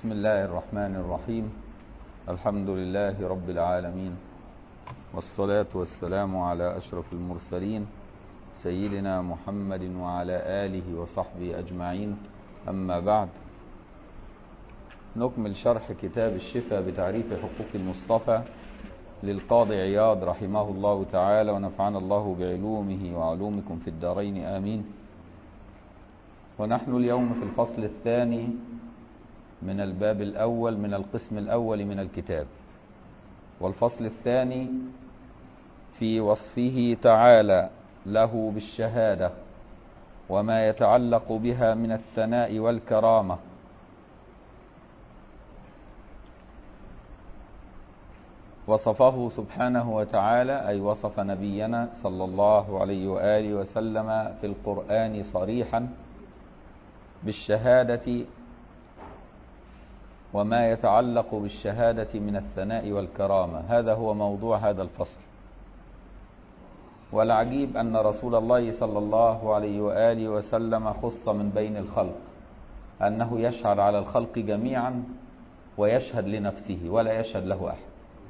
بسم الله الرحمن الرحيم. الحمد لله رب العالمين، والصلاة والسلام على أشرف المرسلين سيدنا محمد وعلى آله وصحبه أجمعين. أما بعد، نكمل شرح كتاب الشفاء بتعريف حقوق المصطفى للقاضي عياض رحمه الله تعالى، ونفعنا الله بعلومه وعلومكم في الدارين آمين. ونحن اليوم في الفصل الثاني من الباب الأول من القسم الأول من الكتاب، والفصل الثاني في وصفه تعالى له بالشهادة وما يتعلق بها من الثناء والكرامة. وصفه سبحانه وتعالى، أي وصف نبينا صلى الله عليه وآله وسلم في القرآن صريحا بالشهادة وما يتعلق بالشهادة من الثناء والكرامة. هذا هو موضوع هذا الفصل. والعجيب أن رسول الله صلى الله عليه وآله وسلم خص من بين الخلق، أنه يشهد على الخلق جميعا ويشهد لنفسه ولا يشهد له أحد.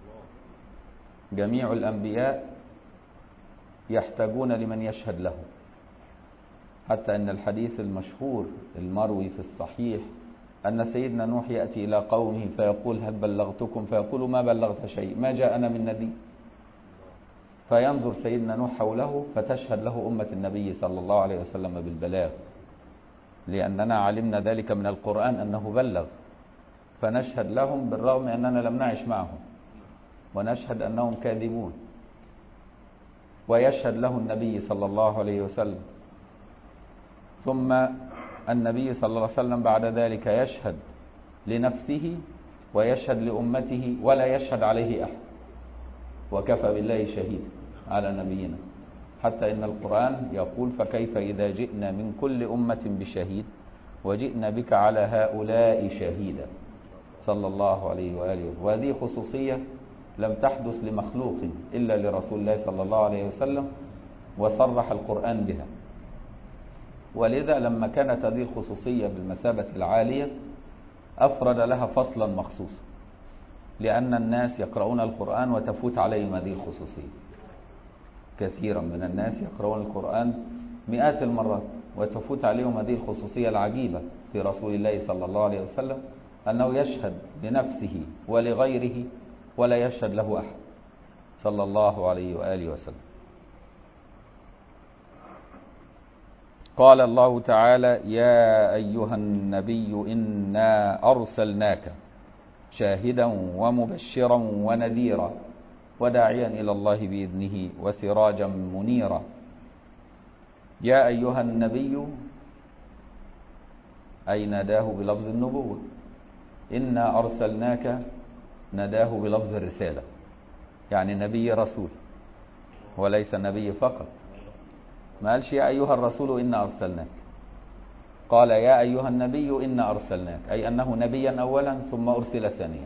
جميع الأنبياء يحتاجون لمن يشهد له، حتى أن الحديث المشهور المروي في الصحيح أن سيدنا نوح يأتي إلى قومه فيقول: هل بلغتكم؟ فيقول: ما بلغت شيء، ما جاءنا من نبي. فينظر سيدنا نوح حوله فتشهد له أمة النبي صلى الله عليه وسلم بالبلاغ، لأننا علمنا ذلك من القرآن أنه بلغ، فنشهد لهم بالرغم أننا لم نعش معهم، ونشهد أنهم كاذبون. ويشهد له النبي صلى الله عليه وسلم، ثم النبي صلى الله عليه وسلم بعد ذلك يشهد لنفسه ويشهد لأمته ولا يشهد عليه أحد، وكفى بالله شهيدا على نبينا. حتى إن القرآن يقول: فكيف إذا جئنا من كل أمة بشهيد وجئنا بك على هؤلاء شهيدا، صلى الله عليه وآله وسلم. وهذه خصوصية لم تحدث لمخلوق إلا لرسول الله صلى الله عليه وسلم، وصرح القرآن بها. ولذا لما كانت هذه الخصوصية بالمثابة العالية أفرد لها فصلا مخصوصا، لأن الناس يقرؤون القرآن وتفوت عليهم هذه الخصوصية. كثيرا من الناس يقرؤون القرآن مئات المرات وتفوت عليهم هذه الخصوصية العجيبة في رسول الله صلى الله عليه وسلم، أنه يشهد لنفسه ولغيره ولا يشهد له أحد، صلى الله عليه وآله وسلم. قال الله تعالى: يا أيها النبي إنا أرسلناك شاهدا ومبشرا ونذيرا وداعيا إلى الله بإذنه وسراجا منيرا. يا أيها النبي أي ناداه بلفظ النبوة، إنا أرسلناك ناداه بلفظ الرسالة، يعني نبي رسول وليس نبي فقط. ما قالش يا أيها الرسول إنا أرسلناك، قال يا أيها النبي إنا أرسلناك، أي أنه نبيا أولا ثم أرسل ثانيا،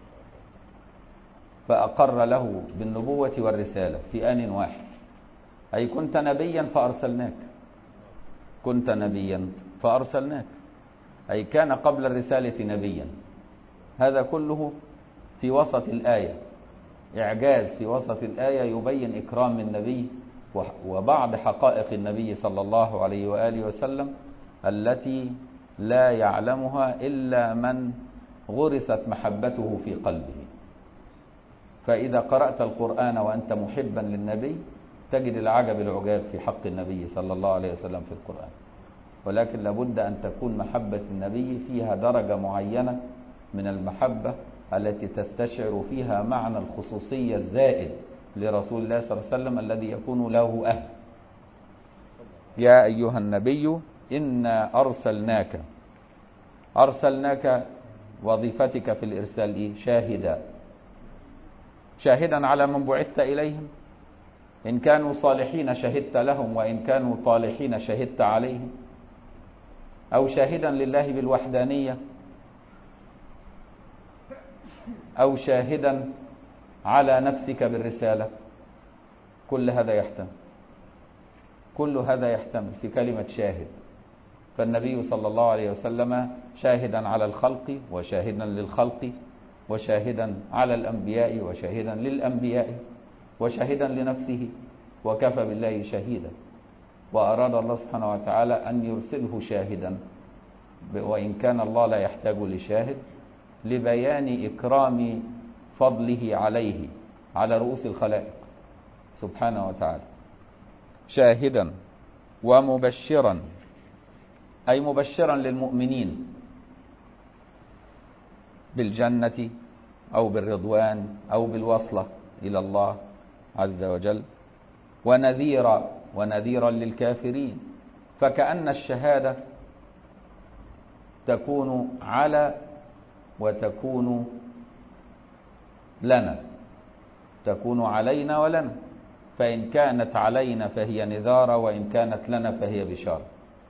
فأقر له بالنبوة والرسالة في آن واحد. أي كنت نبيا فأرسلناك، كنت نبيا فأرسلناك، أي كان قبل الرسالة نبيا. هذا كله في وسط الآية، إعجاز في وسط الآية يبين إكرام النبي وبعض حقائق النبي صلى الله عليه وآله وسلم التي لا يعلمها إلا من غرست محبته في قلبه. فإذا قرأت القرآن وأنت محبا للنبي تجد العجب العجاب في حق النبي صلى الله عليه وسلم في القرآن. ولكن لابد أن تكون محبة النبي فيها درجة معينة من المحبة التي تستشعر فيها معنى الخصوصية الزائد لرسول الله صلى الله عليه وسلم الذي يكون له أهل. يا أيها النبي إنا أرسلناك. أرسلناك وظيفتك في الإرسال إيه؟ شاهدا، شاهدا على من بعثت إليهم. إن كانوا صالحين شهدت لهم، وإن كانوا طالحين شهدت عليهم. أو شاهدا لله بالوحدانية، أو شاهدا على نفسك بالرسالة. كل هذا يحتمل، كل هذا يحتمل في كلمة شاهد. فالنبي صلى الله عليه وسلم شاهدا على الخلق وشاهدا للخلق وشاهدا على الأنبياء وشاهدا للأنبياء وشاهدا لنفسه، وكفى بالله شهيدا. وأراد الله سبحانه وتعالى أن يرسله شاهدا، وإن كان الله لا يحتاج لشاهد، لبيان إكرام فضله عليه على رؤوس الخلائق سبحانه وتعالى. شاهدا ومبشرا، أي مبشرا للمؤمنين بالجنة أو بالرضوان أو بالوصلة إلى الله عز وجل، ونذيرا للكافرين. فكأن الشهادة تكون على وتكون لنا، تكون علينا ولنا، فإن كانت علينا فهي نذارة، وإن كانت لنا فهي بشارة.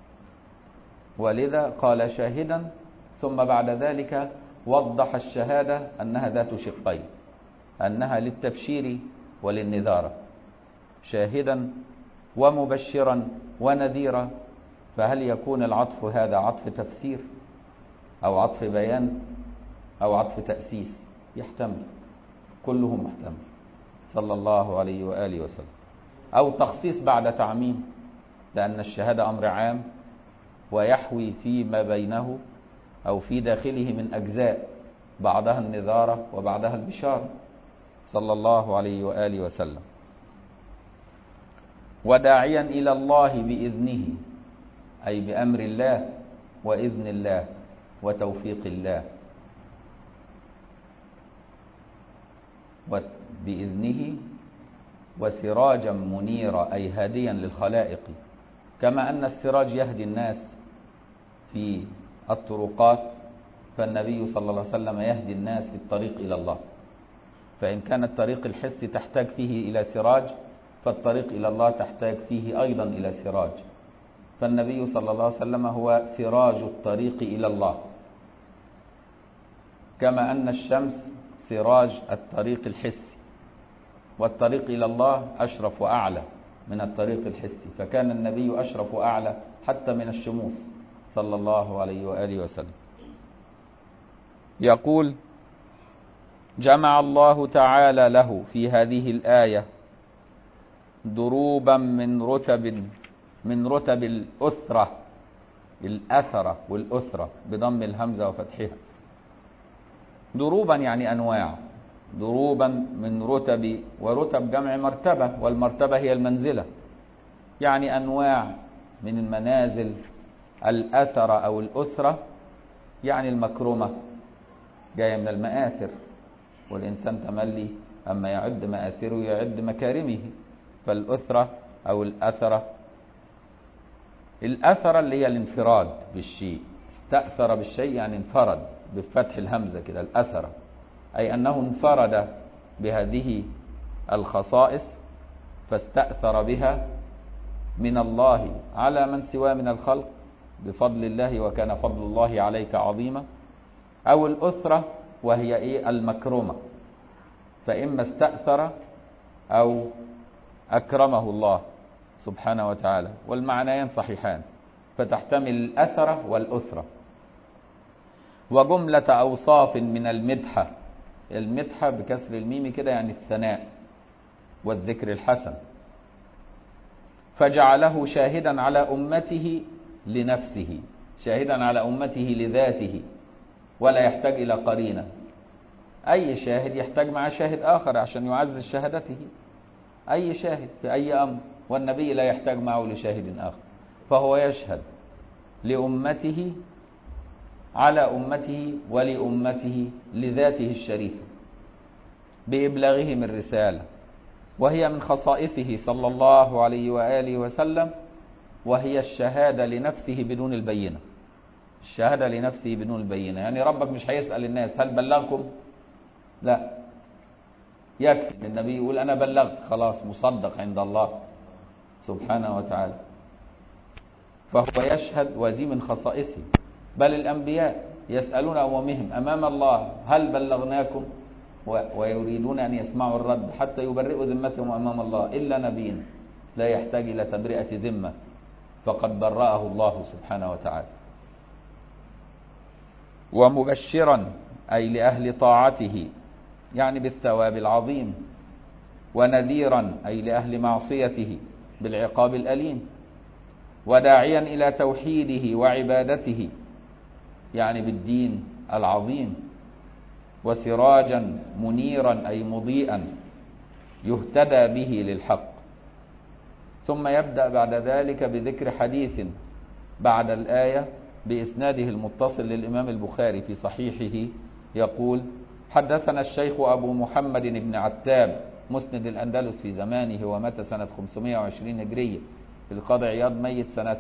ولذا قال شاهدا، ثم بعد ذلك وضح الشهادة أنها ذات شقين، أنها للتبشير وللنذارة، شاهدا ومبشرا ونذيرا. فهل يكون العطف هذا عطف تفسير أو عطف بيان أو عطف تأسيس؟ يحتمل، كله محتمل، صلى الله عليه وآله وسلم. أو تخصيص بعد تعميم، لأن الشهادة أمر عام ويحوي فيما بينه أو في داخله من أجزاء، بعضها النذارة وبعضها البشارة، صلى الله عليه وآله وسلم. وداعيا إلى الله بإذنه، أي بأمر الله وإذن الله وتوفيق الله، بإذنه، وسراجا منيرا، أي هاديا للخلائق. كما أن السراج يهدي الناس في الطرقات، فالنبي صلى الله عليه وسلم يهدي الناس في الطريق إلى الله. فإن كان الطريق الحسي تحتاج فيه إلى سراج، فالطريق إلى الله تحتاج فيه أيضا إلى سراج. فالنبي صلى الله عليه وسلم هو سراج الطريق إلى الله، كما أن الشمس سراج الطريق الحسي، والطريق إلى الله أشرف وأعلى من الطريق الحسي، فكان النبي أشرف وأعلى حتى من الشموس صلى الله عليه وآله وسلم. يقول: جمع الله تعالى له في هذه الآية دروبا من رتب الأثرة، الأثرة والأثرة بضم الهمزة وفتحها. دروبا يعني أنواع، دروبا من رتب، ورتب جمع مرتبة، والمرتبة هي المنزلة، يعني أنواع من المنازل. الأثرة أو الأثرة يعني المكرمة، جاية من المآثر، والإنسان تملي أما يعد مآثره يعد مكارمه. فالأثرة أو الأثرة، الأثرة اللي هي الانفراد بالشيء، استأثر بالشيء يعني انفرد بفتح الهمزة كده، الأثرة، أي أنه انفرد بهذه الخصائص فاستأثر بها من الله على من سواه من الخلق بفضل الله، وكان فضل الله عليك عظيما. أو الأثرة وهي المكرمة، فإما استأثر أو أكرمه الله سبحانه وتعالى، والمعنيان صحيحان، فتحتمل الأثرة والأثرة. وجملة أوصاف من المدحة، المدحة بكسر الميم كده يعني الثناء والذكر الحسن. فجعله شاهدا على أمته لنفسه، شاهدا على أمته لذاته، ولا يحتاج إلى قرينة. أي شاهد يحتاج مع شاهد آخر عشان يعزز شهادته، أي شاهد في أي أمر، والنبي لا يحتاج معه لشاهد آخر، فهو يشهد لأمته على أمته ولأمته لذاته الشريفة بإبلاغهم الرسالة، وهي من خصائصه صلى الله عليه وآله وسلم، وهي الشهادة لنفسه بدون البينة. الشهادة لنفسه بدون البينة، يعني ربك مش هيسأل الناس هل بلغكم؟ لا، يكفي النبي يقول أنا بلغت، خلاص مصدق عند الله سبحانه وتعالى. فهو يشهد، ودي من خصائصه. بل الأنبياء يسألون أممهم أمام الله هل بلغناكم، ويريدون أن يسمعوا الرد حتى يبرئوا ذمتهم أمام الله، إلا نبي لا يحتاج إلى تبرئة ذمة، فقد برأه الله سبحانه وتعالى. ومبشرا أي لأهل طاعته يعني بالثواب العظيم، ونذيرا أي لأهل معصيته بالعقاب الأليم، وداعيا إلى توحيده وعبادته يعني بالدين العظيم، وسراجا منيرا أي مضيئا يهتدى به للحق. ثم يبدأ بعد ذلك بذكر حديث بعد الآية بإسناده المتصل للإمام البخاري في صحيحه، يقول: حدثنا الشيخ أبو محمد بن عتاب مسند الأندلس في زمانه، ومات سنة 520 هجرية. القاضي عياض ميت سنة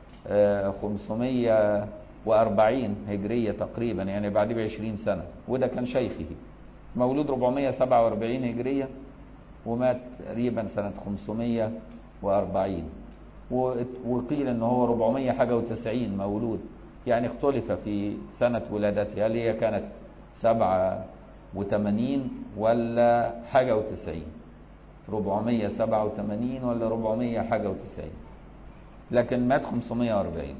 540 هجرية تقريبا، يعني بعد ب20 سنة، وده كان شيخه. مولود 447 هجرية ومات تقريبا سنة 540، وقيل ان هو 400 حاجة و90 مولود، يعني اختلف في سنة ولادته، هل هي كانت 87 ولا حاجة و90، 487 ولا 400 حاجة و90، لكن مات 540.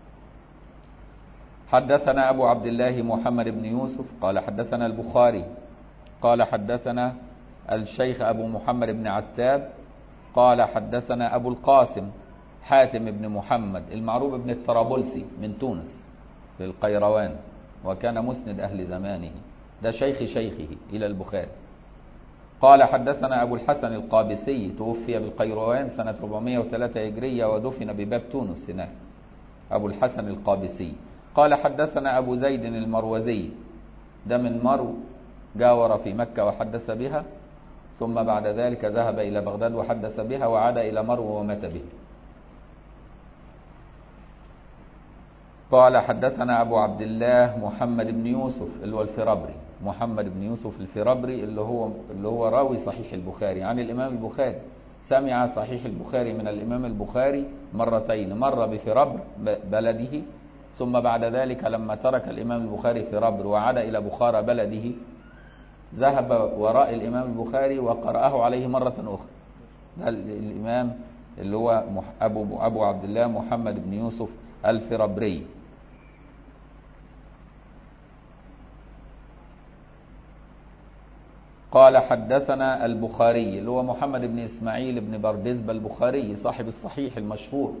حدثنا أبو عبد الله محمد بن يوسف قال حدثنا البخاري قال حدثنا الشيخ أبو محمد بن عتاب قال حدثنا أبو القاسم حاتم بن محمد المعروف بن الطرابلسي من تونس في القيروان، وكان مسند أهل زمانه، ده شيخه إلى البخاري. قال حدثنا أبو الحسن القابسي توفي بالقيروان سنة 403 هجرية ودفن بباب تونس هناك، أبو الحسن القابسي. قال حدثنا أبو زيد المروزي، ده من مرو، جاور في مكة وحدث بها، ثم بعد ذلك ذهب إلى بغداد وحدث بها، وعاد إلى مرو ومات به. قال حدثنا أبو عبد الله محمد بن يوسف اللي هو الفرابري، محمد بن يوسف الفرابري اللي هو راوي صحيح البخاري عن الإمام البخاري، سمع صحيح البخاري من الإمام البخاري مرتين، مرة بفرابر بلده، ثم بعد ذلك لما ترك الإمام البخاري فرابر وعاد إلى بخارى بلده، ذهب وراء الإمام البخاري وقرأه عليه مرة أخرى. ده الإمام اللي هو أبو عبد الله محمد بن يوسف الفرابري. قال حدثنا البخاري اللي هو محمد بن إسماعيل بن بردزبة البخاري صاحب الصحيح المشهور،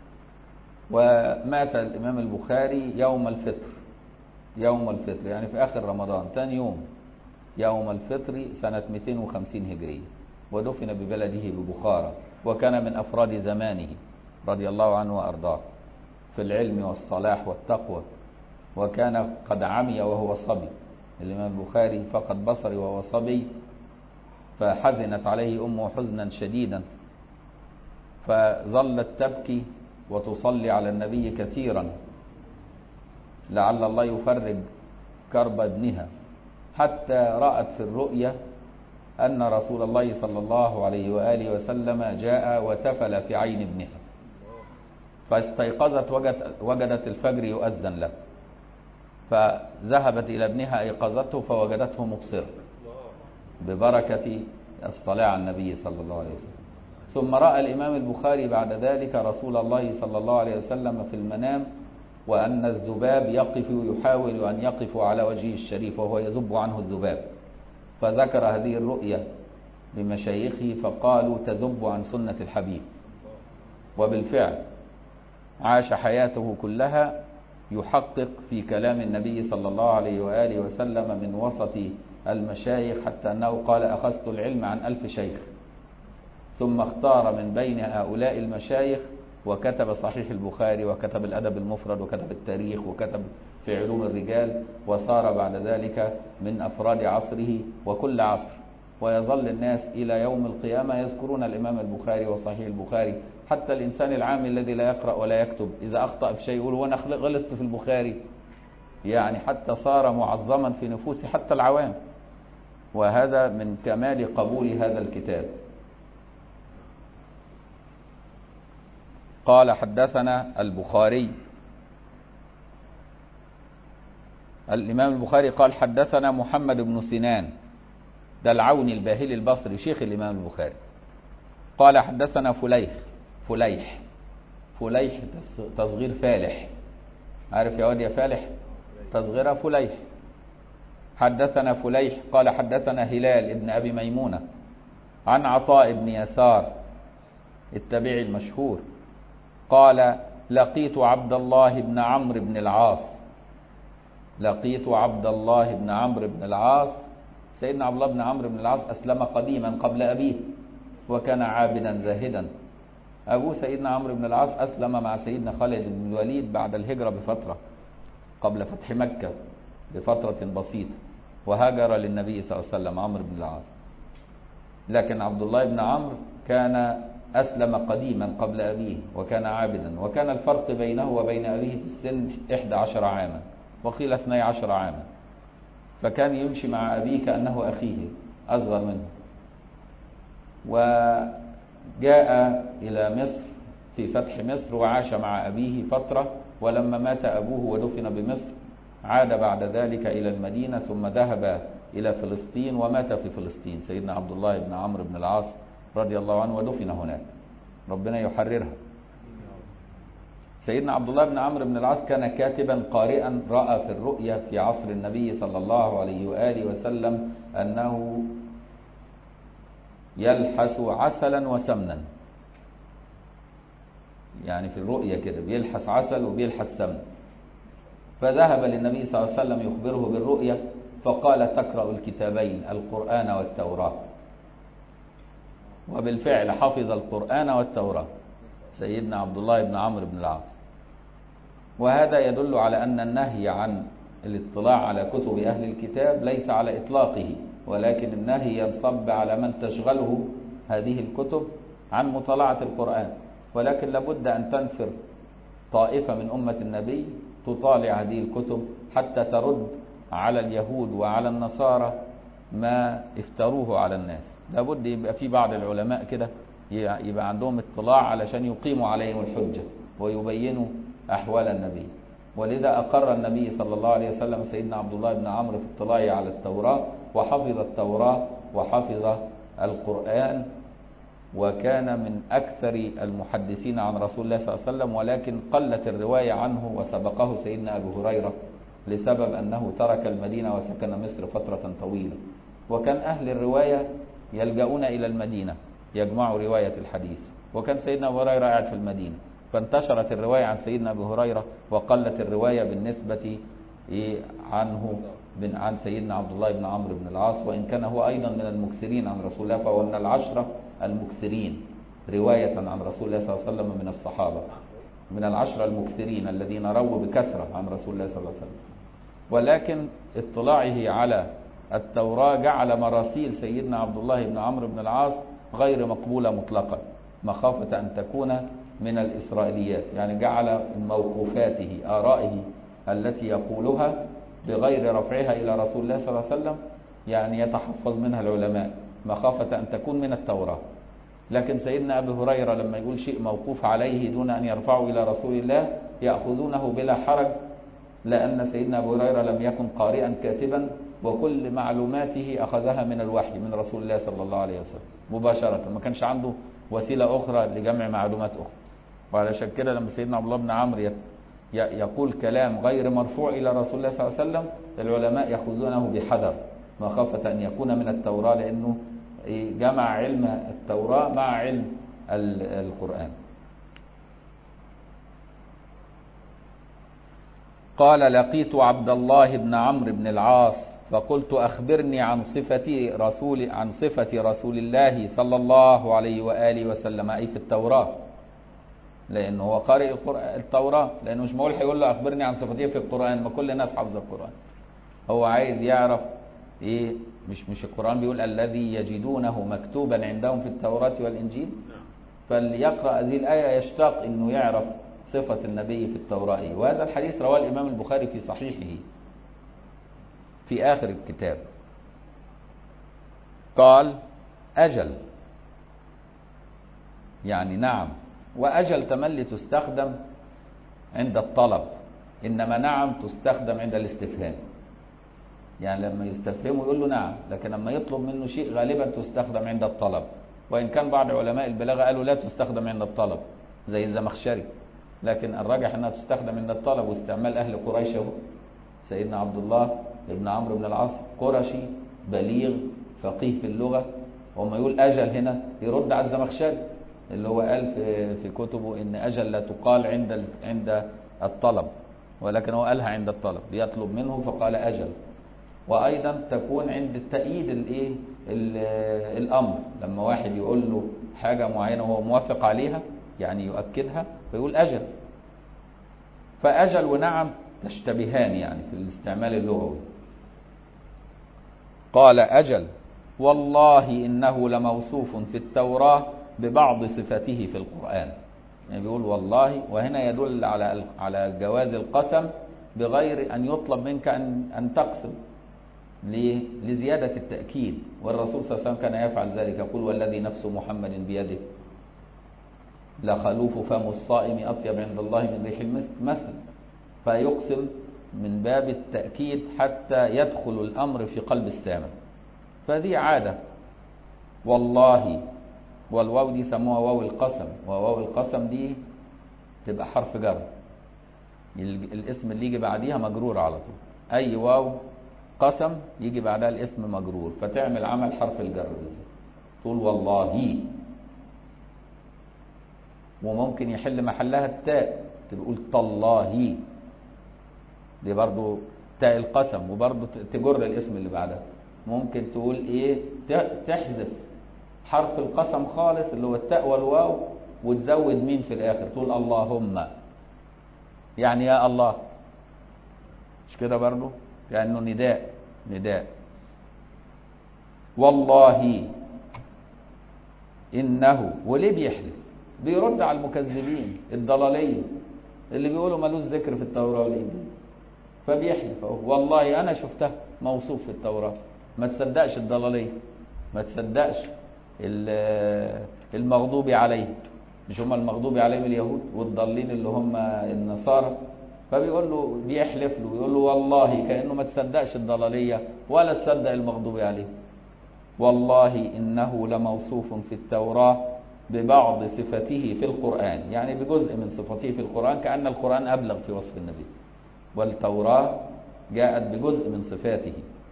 ومات الإمام البخاري يوم الفطر يعني في آخر رمضان، ثاني يوم الفطر سنة 250 هجرية، ودفن ببلده ببخارى، وكان من أفراد زمانه رضي الله عنه وأرضاه في العلم والصلاح والتقوى، وكان قد عمي وهو صبي. الإمام البخاري فقد بصري وهو صبي، فحزنت عليه أمه حزنا شديدا، فظلت تبكي وتصلي على النبي كثيرا لعل الله يفرج كرب ابنها، حتى رأت في الرؤيا أن رسول الله صلى الله عليه وآله وسلم جاء وتفل في عين ابنها، فاستيقظت وجدت الفجر يؤذن له، فذهبت إلى ابنها أيقظته فوجدته مبصرا ببركة الصلاة على النبي صلى الله عليه وسلم. ثم رأى الإمام البخاري بعد ذلك رسول الله صلى الله عليه وسلم في المنام، وأن الذباب يحاول أن يقف على وجهه الشريف وهو يذب عنه الذباب، فذكر هذه الرؤيا لمشايخه فقالوا تذب عن سنة الحبيب. وبالفعل عاش حياته كلها يحقق في كلام النبي صلى الله عليه وآله وسلم من وسط المشايخ، حتى أنه قال أخذت العلم عن 1000 شيخ، ثم اختار من بين هؤلاء المشايخ وكتب صحيح البخاري، وكتب الأدب المفرد، وكتب التاريخ، وكتب في علوم الرجال، وصار بعد ذلك من أفراد عصره وكل عصر، ويظل الناس إلى يوم القيامة يذكرون الإمام البخاري وصحيح البخاري. حتى الإنسان العام الذي لا يقرأ ولا يكتب إذا أخطأ في شيء يقول وأنا غلطت في البخاري، يعني حتى صار معظما في نفوس حتى العوام، وهذا من كمال قبول هذا الكتاب. قال حدثنا البخاري، الإمام البخاري قال حدثنا محمد بن سنان، ده العوني الباهلي البصري شيخ الإمام البخاري. قال حدثنا فليح تصغير فالح، عارف يا واد يا فالح، تصغيرها فليح. حدثنا فليح قال حدثنا هلال ابن أبي ميمونة عن عطاء بن يسار التابعي المشهور قال لقيت عبد الله بن عمرو بن العاص. لقيت عبد الله بن عمرو بن العاص. سيدنا عبد الله بن عمرو بن العاص أسلم قديما قبل أبيه وكان عابدا زاهدا. أبوه سيدنا عمرو بن العاص أسلم مع سيدنا خالد بن الوليد بعد الهجرة بفترة قبل فتح مكة بفترة بسيطة، وهاجر للنبي صلى الله عليه وسلم عمرو بن العاص. لكن عبد الله بن عمرو كان أسلم قديما قبل أبيه وكان عابدا، وكان الفرق بينه وبين أبيه في السن 11 عاما وقيل 12 عاما، فكان يمشي مع أبيه كأنه أخيه أصغر منه. وجاء إلى مصر في فتح مصر وعاش مع أبيه فترة، ولما مات أبوه ودفن بمصر عاد بعد ذلك إلى المدينة ثم ذهب إلى فلسطين ومات في فلسطين سيدنا عبد الله بن عمرو بن العاص رضي الله عنه ودفن هناك، ربنا يحررها. سيدنا عبد الله بن عمرو بن العاص كان كاتبا قارئا، رأى في الرؤيا في عصر النبي صلى الله عليه وآله وسلم أنه يلحس عسلا وسمنا، يعني في الرؤيا كده بيلحس عسل وبيلحس سمن. فذهب للنبي صلى الله عليه وسلم يخبره بالرؤيا فقال تقرأ الكتابين القرآن والتوراة. وبالفعل حفظ القرآن والتوراة سيدنا عبد الله بن عمرو بن العاص. وهذا يدل على أن النهي عن الاطلاع على كتب أهل الكتاب ليس على إطلاقه، ولكن النهي ينصب على من تشغله هذه الكتب عن مطالعة القرآن. ولكن لابد أن تنفر طائفة من أمة النبي تطالع هذه الكتب حتى ترد على اليهود وعلى النصارى ما افتروه على الناس. لابد يبقى في بعض العلماء كده يبقى عندهم اطلاع علشان يقيموا عليهم الحجة ويبينوا أحوال النبي. ولذا أقر النبي صلى الله عليه وسلم سيدنا عبد الله بن عمرو في اطلاعه على التوراة، وحفظ التوراة وحفظ القرآن، وكان من أكثر المحدثين عن رسول الله صلى الله عليه وسلم، ولكن قلت الرواية عنه وسبقه سيدنا أبو هريرة لسبب أنه ترك المدينة وسكن مصر فترة طويلة. وكان أهل الرواية يلجؤون إلى المدينة يجمعوا رواية الحديث، وكان سيدنا أبو هريرة قاعد في المدينة، فانتشرت الرواية عن سيدنا أبو هريرة وقلت الرواية بالنسبة عنه عن سيدنا عبد الله بن عمرو بن العاص، وإن كان هو أيضا من المكثرين عن رسول الله، فهو من العشرة المكثرين رواية عن رسول الله صلى الله عليه وسلم من الصحابة، من العشرة المكثرين الذين رووا بكثرة عن رسول الله صلى الله عليه وسلم. ولكن اطلاعه على التوراة جعل مراسيل سيدنا عبد الله بن عمرو بن العاص غير مقبولة مطلقا، مخافة أن تكون من الإسرائيليات، يعني جعل موقوفاته آرائه التي يقولها بغير رفعها إلى رسول الله صلى الله عليه وسلم يعني يتحفظ منها العلماء مخافة أن تكون من التوراة. لكن سيدنا أبي هريرة لما يقول شيء موقوف عليه دون أن يرفعه إلى رسول الله يأخذونه بلا حرج، لأن سيدنا أبي هريرة لم يكن قارئا كاتبا، وكل معلوماته أخذها من الوحي من رسول الله صلى الله عليه وسلم مباشرة، ما كانش عنده وسيلة أخرى لجمع معلومات أخرى. وعلى كده لما سيدنا عبد الله بن عمرو يقول كلام غير مرفوع إلى رسول الله صلى الله عليه وسلم العلماء يأخذونه بحذر مخافة أن يكون من التوراة، لأنه جمع علم التوراة مع علم القرآن. قال لقيت عبد الله بن عمرو بن العاص فقلت أخبرني عن صفة رسول الله صلى الله عليه وآله وسلم، أي في التوراة، لأنه هو قارئ التوراة، لأنه مش معقول هيقول له أخبرني عن صفته في القرآن، ما كل الناس حافظة القرآن. هو عايز يعرف إيه، مش القرآن بيقول الذي يجدونه مكتوبا عندهم في التوراة والإنجيل، فليقرأ هذه الآية يشتاق إنه يعرف صفة النبي في التوراة. وهذا الحديث رواه الإمام البخاري في صحيحه في آخر الكتاب. قال أجل يعني نعم، وأجل تملي تستخدم عند الطلب، إنما نعم تستخدم عند الاستفهام، يعني لما يستفهمه يقول له نعم، لكن لما يطلب منه شيء غالبا تستخدم عند الطلب، وإن كان بعض علماء البلاغة قالوا لا تستخدم عند الطلب زي الزمخشري، لكن الراجح أنها تستخدم عند الطلب، واستعمال أهل قريش سيدنا عبد الله ابن عمرو بن العاص قرشي بليغ فقيه في اللغة، وما يقول أجل هنا يرد على الزمخشري اللي هو قال في كتبه إن أجل لا تقال عند الطلب، ولكن هو قالها عند الطلب، يطلب منه فقال أجل. وأيضا تكون عند التأييد الأمر، لما واحد يقول له حاجة معينة وهو موافق عليها يعني يؤكدها فيقول أجل. فأجل ونعم تشتبهان يعني في الاستعمال اللغوي. قال أجل والله إنه لموصوف في التوراة ببعض صفته في القرآن. يعني بيقول والله، وهنا يدل على جواز القسم بغير أن يطلب منك أن تقسم لزيادة التأكيد. والرسول صلى الله عليه وسلم كان يفعل ذلك، يقول والذي نفس محمد بيده لخلوف فم الصائم أطيب عند الله من ريح المسك مثلا. فيقسم من باب التأكيد حتى يدخل الأمر في قلب السامع. فدي عادة. والله، والواو دي سموها واو القسم، وواو القسم دي تبقى حرف جر، الاسم اللي يجي بعديها مجرور على طول. أي واو قسم يجي بعدها الاسم مجرور، فتعمل عمل حرف الجر بالذات، تقول والله. وممكن يحل محلها التاء، تقول تالله، دي برضو تاء القسم، وبرضو تجر الاسم اللي بعدها. ممكن تقول ايه، تحذف حرف القسم خالص اللي هو التاء والواو، وتزود مين في الاخر، تقول اللهم، يعني يا الله، مش كده برضو، كأنه نداء. والله إنه، وليه بيحلف؟ بيرد على المكذبين الضلالية اللي بيقولوا ملوش ذكر في التوراة والإنجيل، فبيحلف والله أنا شفتها موصوف في التوراة. ما تصدقش الضلالية، ما تصدقش المغضوب عليهم، مش هم المغضوب عليهم اليهود، والضالين اللي هم النصارى. فبيقول له، بيحلف له، يقول له والله، كأنه ما تصدقش الضلالية ولا تصدق المغضوب عليه. والله إنه لموصوف في التوراة ببعض صفته في القرآن، يعني بجزء من صفته في القرآن، كأن القرآن أبلغ في وصف النبي، والتوراة جاءت بجزء من صفاته.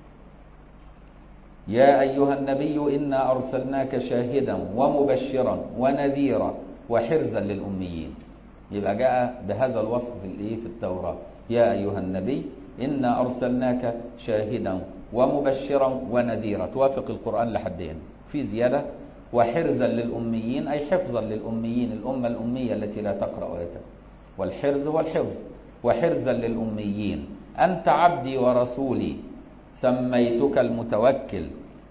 يا أيها النبي إنا أرسلناك شاهدا ومبشرا ونذيرا وحرزا للأميين. يبقى جاء بهذا الوصف في التوراة، يا أيها النبي إنا أرسلناك شاهدا ومبشرا ونذيرا، توافق القرآن لحدين. في زيادة، وحرزا للأميين أي حفظا للأميين، الأمة الأمية التي لا تقرأ ولا تكتب، والحرز هو الحفظ. وحرزا للأميين أنت عبدي ورسولي سميتك المتوكل.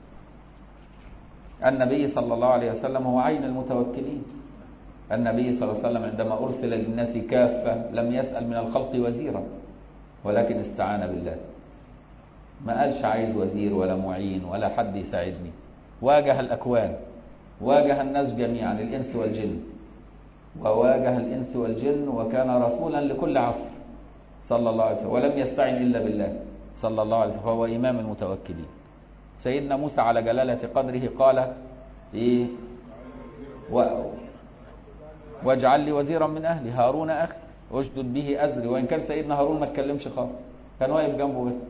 النبي صلى الله عليه وسلم هو عين المتوكلين. النبي صلى الله عليه وسلم عندما أرسل للناس كافة لم يسأل من الخلق وزيرا، ولكن استعان بالله. ما قالش عايز وزير ولا معين ولا حد يساعدني. واجه الأكوان، واجه الناس جميعا، الإنس والجن، وواجه الإنس والجن، وكان رسولا لكل عصر صلى الله عليه وسلم، ولم يستعن إلا بالله صلى الله عليه وسلم، فهو إمام المتوكلين. سيدنا موسى على جلالة قدره قال إيه، واجعل لي وزيرا من أهلي هارون أخي واشدد به أزري. وإن كان سيدنا هارون ما اتكلمش خالص، كان واقف جنبه بس.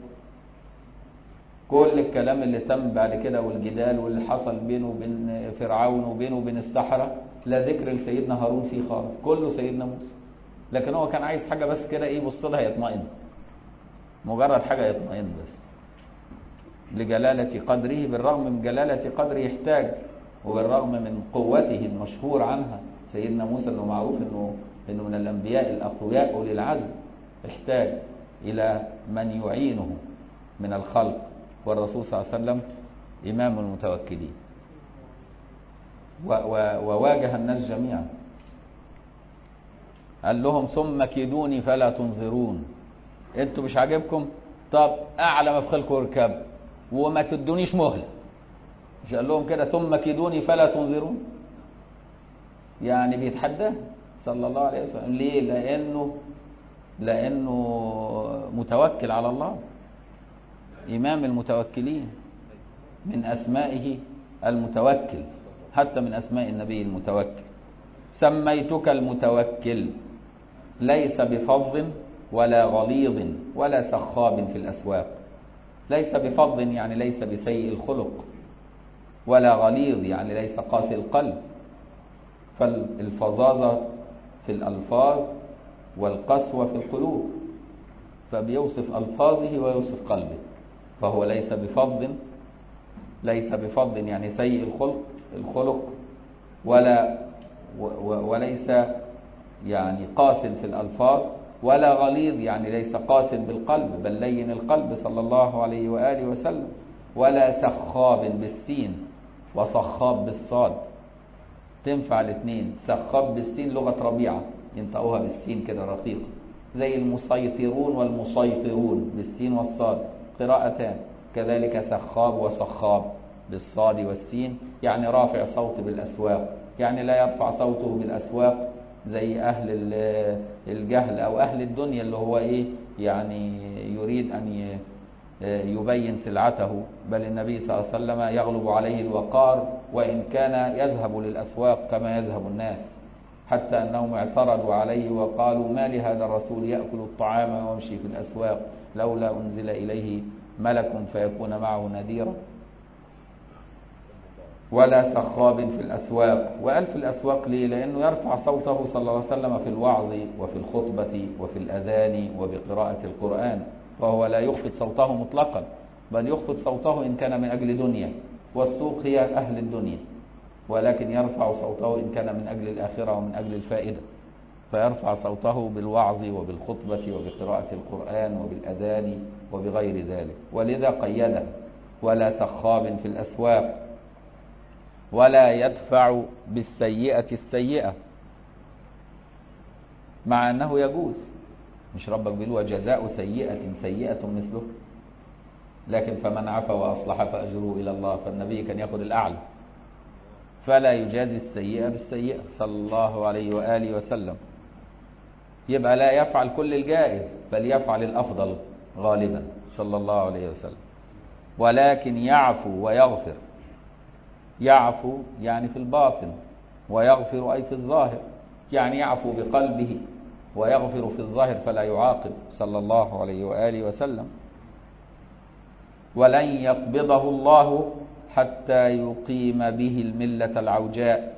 كل الكلام اللي تم بعد كده والجدال واللي حصل بينه وبين فرعون وبينه وبين السحرة لا ذكر لسيدنا هارون فيه خالص، كله سيدنا موسى. لكن هو كان عايز حاجة بس كده ايه، يبص لها يطمئن، مجرد حاجة يطمئن بس، لجلالة قدره. بالرغم من جلالة قدره يحتاج، وبالرغم من قوته المشهور عنها سيدنا موسى، انه معروف انه من الانبياء الاقوياء اولي العزم، احتاج الى من يعينه من الخلق، والرسول صلى الله عليه وسلم امام المتوكلين. وواجه الناس جميعا، قال لهم ثم كيدوني فلا تنظرون. انتوا مش عاجبكم؟ طب اعلى مفخلكم اركب وما تدونيش مهله. مش قال لهم كده ثم كيدوني فلا تنظرون؟ يعني بيتحداه صلى الله عليه وسلم. ليه؟ لانه متوكل على الله، امام المتوكلين، من اسمائه المتوكل، حتى من اسماء النبي المتوكل. سميتك المتوكل ليس بفظ ولا غليظ ولا سخاب في الأسواق. ليس بفظ يعني ليس بسيء الخلق، ولا غليظ يعني ليس قاسي القلب. فالفظاظة في الألفاظ والقسوة في القلوب، فبيوصف ألفاظه ويوصف قلبه. فهو ليس بفظ يعني سيء الخلق وليس يعني قاس في الألفاظ، ولا غليظ يعني ليس قاس بالقلب بل لين القلب صلى الله عليه وآله وسلم، ولا سخاب بالسين وصخاب بالصاد. تنفع الاثنين. سخاب بالسين لغة ربيعة ينطقوها بالسين كده رقيقة، زي المسيطرون والمسيطرون بالسين والصاد قراءتان. كذلك سخاب وصخاب بالصاد والسين، يعني رافع صوت بالأسواق، يعني لا يرفع صوته بالأسواق زي أهل الجهل أو أهل الدنيا اللي هو يعني يريد أن يبين سلعته. بل النبي صلى الله عليه وسلم يغلب عليه الوقار، وإن كان يذهب للأسواق كما يذهب الناس، حتى أنهم اعترضوا عليه وقالوا: ما لهذا الرسول يأكل الطعام ويمشي في الأسواق، لولا أنزل إليه ملك فيكون معه نذيرا. ولا سخاب في الأسواق. وقال في الأسواق ليه؟ لأنه يرفع صوته صلى الله عليه وسلم في الوعظ وفي الخطبة وفي الأذان وبقراءة القرآن، فهو لا يخفض صوته مطلقا، بل يخفض صوته إن كان من أجل دنيا، والسوق هي أهل الدنيا، ولكن يرفع صوته إن كان من أجل الآخرة ومن أجل الفائدة، فيرفع صوته بالوعظ وبالخطبة وبقراءة القرآن وبالأذان وبغير ذلك. ولذا قيده: ولا سخاب في الأسواق، ولا يدفع بالسيئة السيئة، مع أنه يجوز. مش ربك بيقول: وجزاء سيئة سيئة مثله؟ لكن فمن عفا وأصلح فأجره إلى الله، فالنبي كان يأخذ الأعلى، فلا يجازي السيئة بالسيئة صلى الله عليه وآله وسلم. يبقى لا يفعل كل الجائز، بل يفعل الأفضل غالبا صلى الله عليه وسلم. ولكن يعفو ويغفر. يعفو يعني في الباطن، ويغفر أي في الظاهر، يعني يعفو بقلبه ويغفر في الظاهر فلا يعاقب صلى الله عليه وآله وسلم. ولن يقبضه الله حتى يقيم به الملة العوجاء.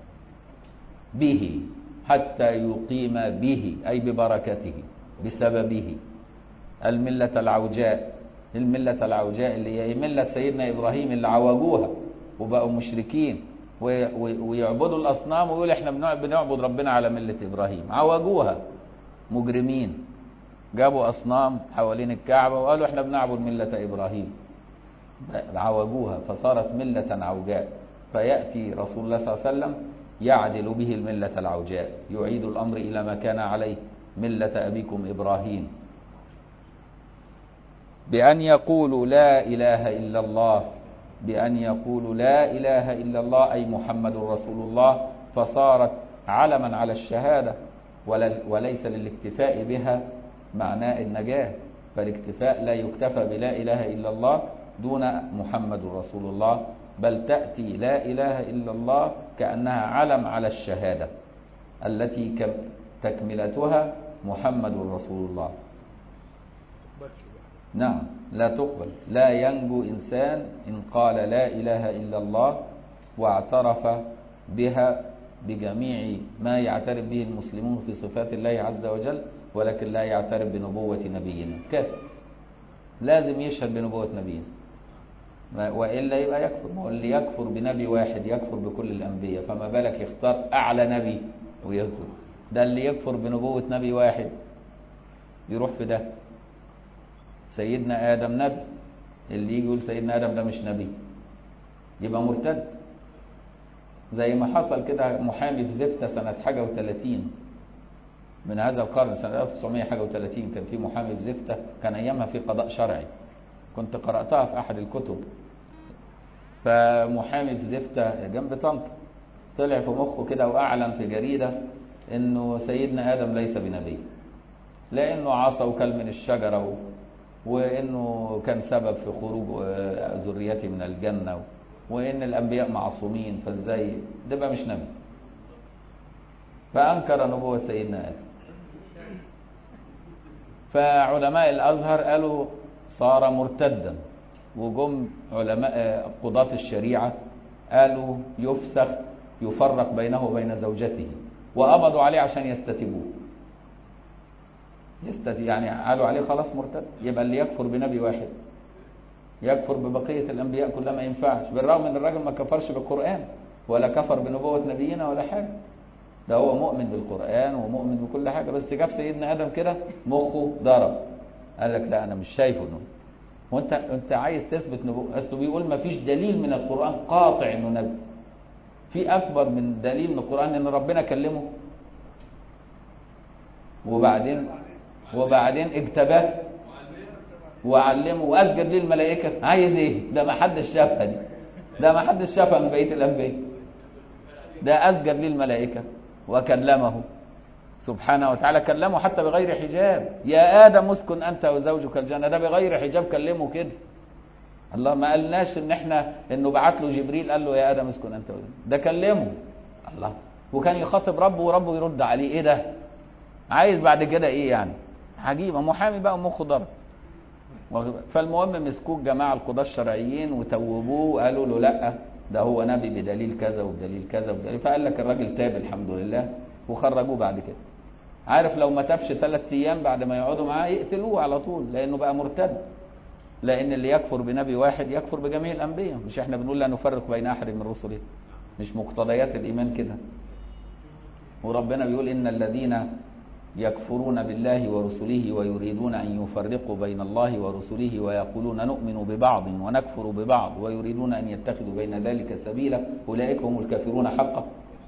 به حتى يقيم به أي ببركته بسببه الملة العوجاء. الملة العوجاء اللي هي ملة سيدنا إبراهيم اللي عوجوها وبقوا مشركين ويعبدوا الأصنام، ويقول احنا بنعبد ربنا على ملة إبراهيم. عوجوها مجرمين، جابوا أصنام حوالين الكعبة وقالوا احنا بنعبد ملة إبراهيم، عوجوها فصارت ملة عوجاء. فيأتي رسول الله صلى الله عليه وسلم يعدل به الملة العوجاء، يعيد الأمر إلى ما كان عليه، ملة أبيكم إبراهيم، بأن يقولوا لا إله إلا الله. بأن يقولوا لا إله إلا الله أي محمد رسول الله، فصارت علما على الشهادة، وليس للاكتفاء بها معناه النجاة. فالاكتفاء لا يكتفى بلا إله إلا الله دون محمد رسول الله، بل تأتي لا إله إلا الله كأنها علم على الشهادة التي تكملتها محمد رسول الله. نعم، لا تقبل. لا ينجو إنسان إن قال لا إله إلا الله واعترف بها بجميع ما يعترف به المسلمون في صفات الله عز وجل، ولكن لا يعترف بنبوة نبينا. كافر، لازم يشهد بنبوة نبينا، وإلا يبقى يكفر. ما هو اللي يكفر بنبي واحد يكفر بكل الأنبياء، فما بالك يختار أعلى نبي ويكفر؟ ده اللي يكفر بنبوة نبي واحد يروح في ده. سيدنا آدم نبي، اللي يجي يقول سيدنا آدم ده مش نبي يبقى مرتد. زي ما حصل كده محامي في زفتة سنة حاجة و30 من هذا القرن، سنة 1900 حاجة و30، كان في محامي في زفتة، كان أيامها في قضاء شرعي، كنت قرأتها في أحد الكتب. فمحامي في زفتة جنب طنطا طلع في مخه كده وأعلن في جريدة إنه سيدنا آدم ليس بنبي، لأنه عصى وكل من الشجرة وإنه كان سبب في خروج ذريته من الجنة، وإن الأنبياء معصومين، فإزاي ده بقى مش نبي؟ فأنكر نبوة سيدنا آدم. فعلماء الأزهر قالوا صار مرتدا، وجم علماء قضاة الشريعة قالوا يفسخ، يفرق بينه وبين زوجته، وقبضوا عليه عشان يستتبوه. يعني قالوا عليه خلاص مرتد. يبقى اللي يكفر بنبي واحد يكفر ببقية الأنبياء كلها، ما ينفعش، بالرغم ان الراجل ما كفرش بالقرآن ولا كفر بنبوة نبينا ولا حاجة، ده هو مؤمن بالقرآن ومؤمن بكل حاجة، بس جاب سيدنا آدم كده مخه ضرب، قال لك لا أنا مش شايفه نبي. وانت عايز تثبت نبوة، اصله بيقول ما فيش دليل من القرآن قاطع انه نبي. في أكبر من دليل من القرآن ان ربنا كلمه وبعدين اجتباه وعلمه وأسجد ليه الملائكة. عايز ايه؟ ده ما حدش شافها دي، ده ما حدش شافها من بقية الأنبياء. ده أسجد ليه الملائكة وكلمه سبحانه وتعالى، كلمه حتى بغير حجاب. يا آدم اسكن أنت وزوجك الجنة، ده بغير حجاب كلمه كده. الله ما قالناش انه بعت له جبريل قال له يا آدم اسكن أنت وزوجك، ده كلمه الله، وكان يخاطب ربه وربه يرد عليه. ايه ده؟ عايز بعد كده ايه يعني؟ عجيبة، محامي بقى ومخه ضرب. فالمهم مسكوه جماعة القضاة الشرعيين وتوبوه وقالوا له لا ده هو نبي بدليل كذا وبدليل كذا وبدليل، فقال لك الراجل تاب الحمد لله، وخرجوه بعد كده. عارف لو ما تابش 3 أيام بعد ما يقعدوا معاه يقتلوه على طول، لأنه بقى مرتد. لأن اللي يكفر بنبي واحد يكفر بجميع الأنبياء. مش احنا بنقول لا نفرق بين أحد من رسله؟ مش مقتضيات الإيمان كده؟ وربنا بيقول إن الذين يكفرون بالله ورسله ويريدون أن يفرقوا بين الله ورسله ويقولون نؤمن ببعض ونكفر ببعض ويريدون أن يتخذوا بين ذلك سبيلا أولئك هم الكافرون حقا.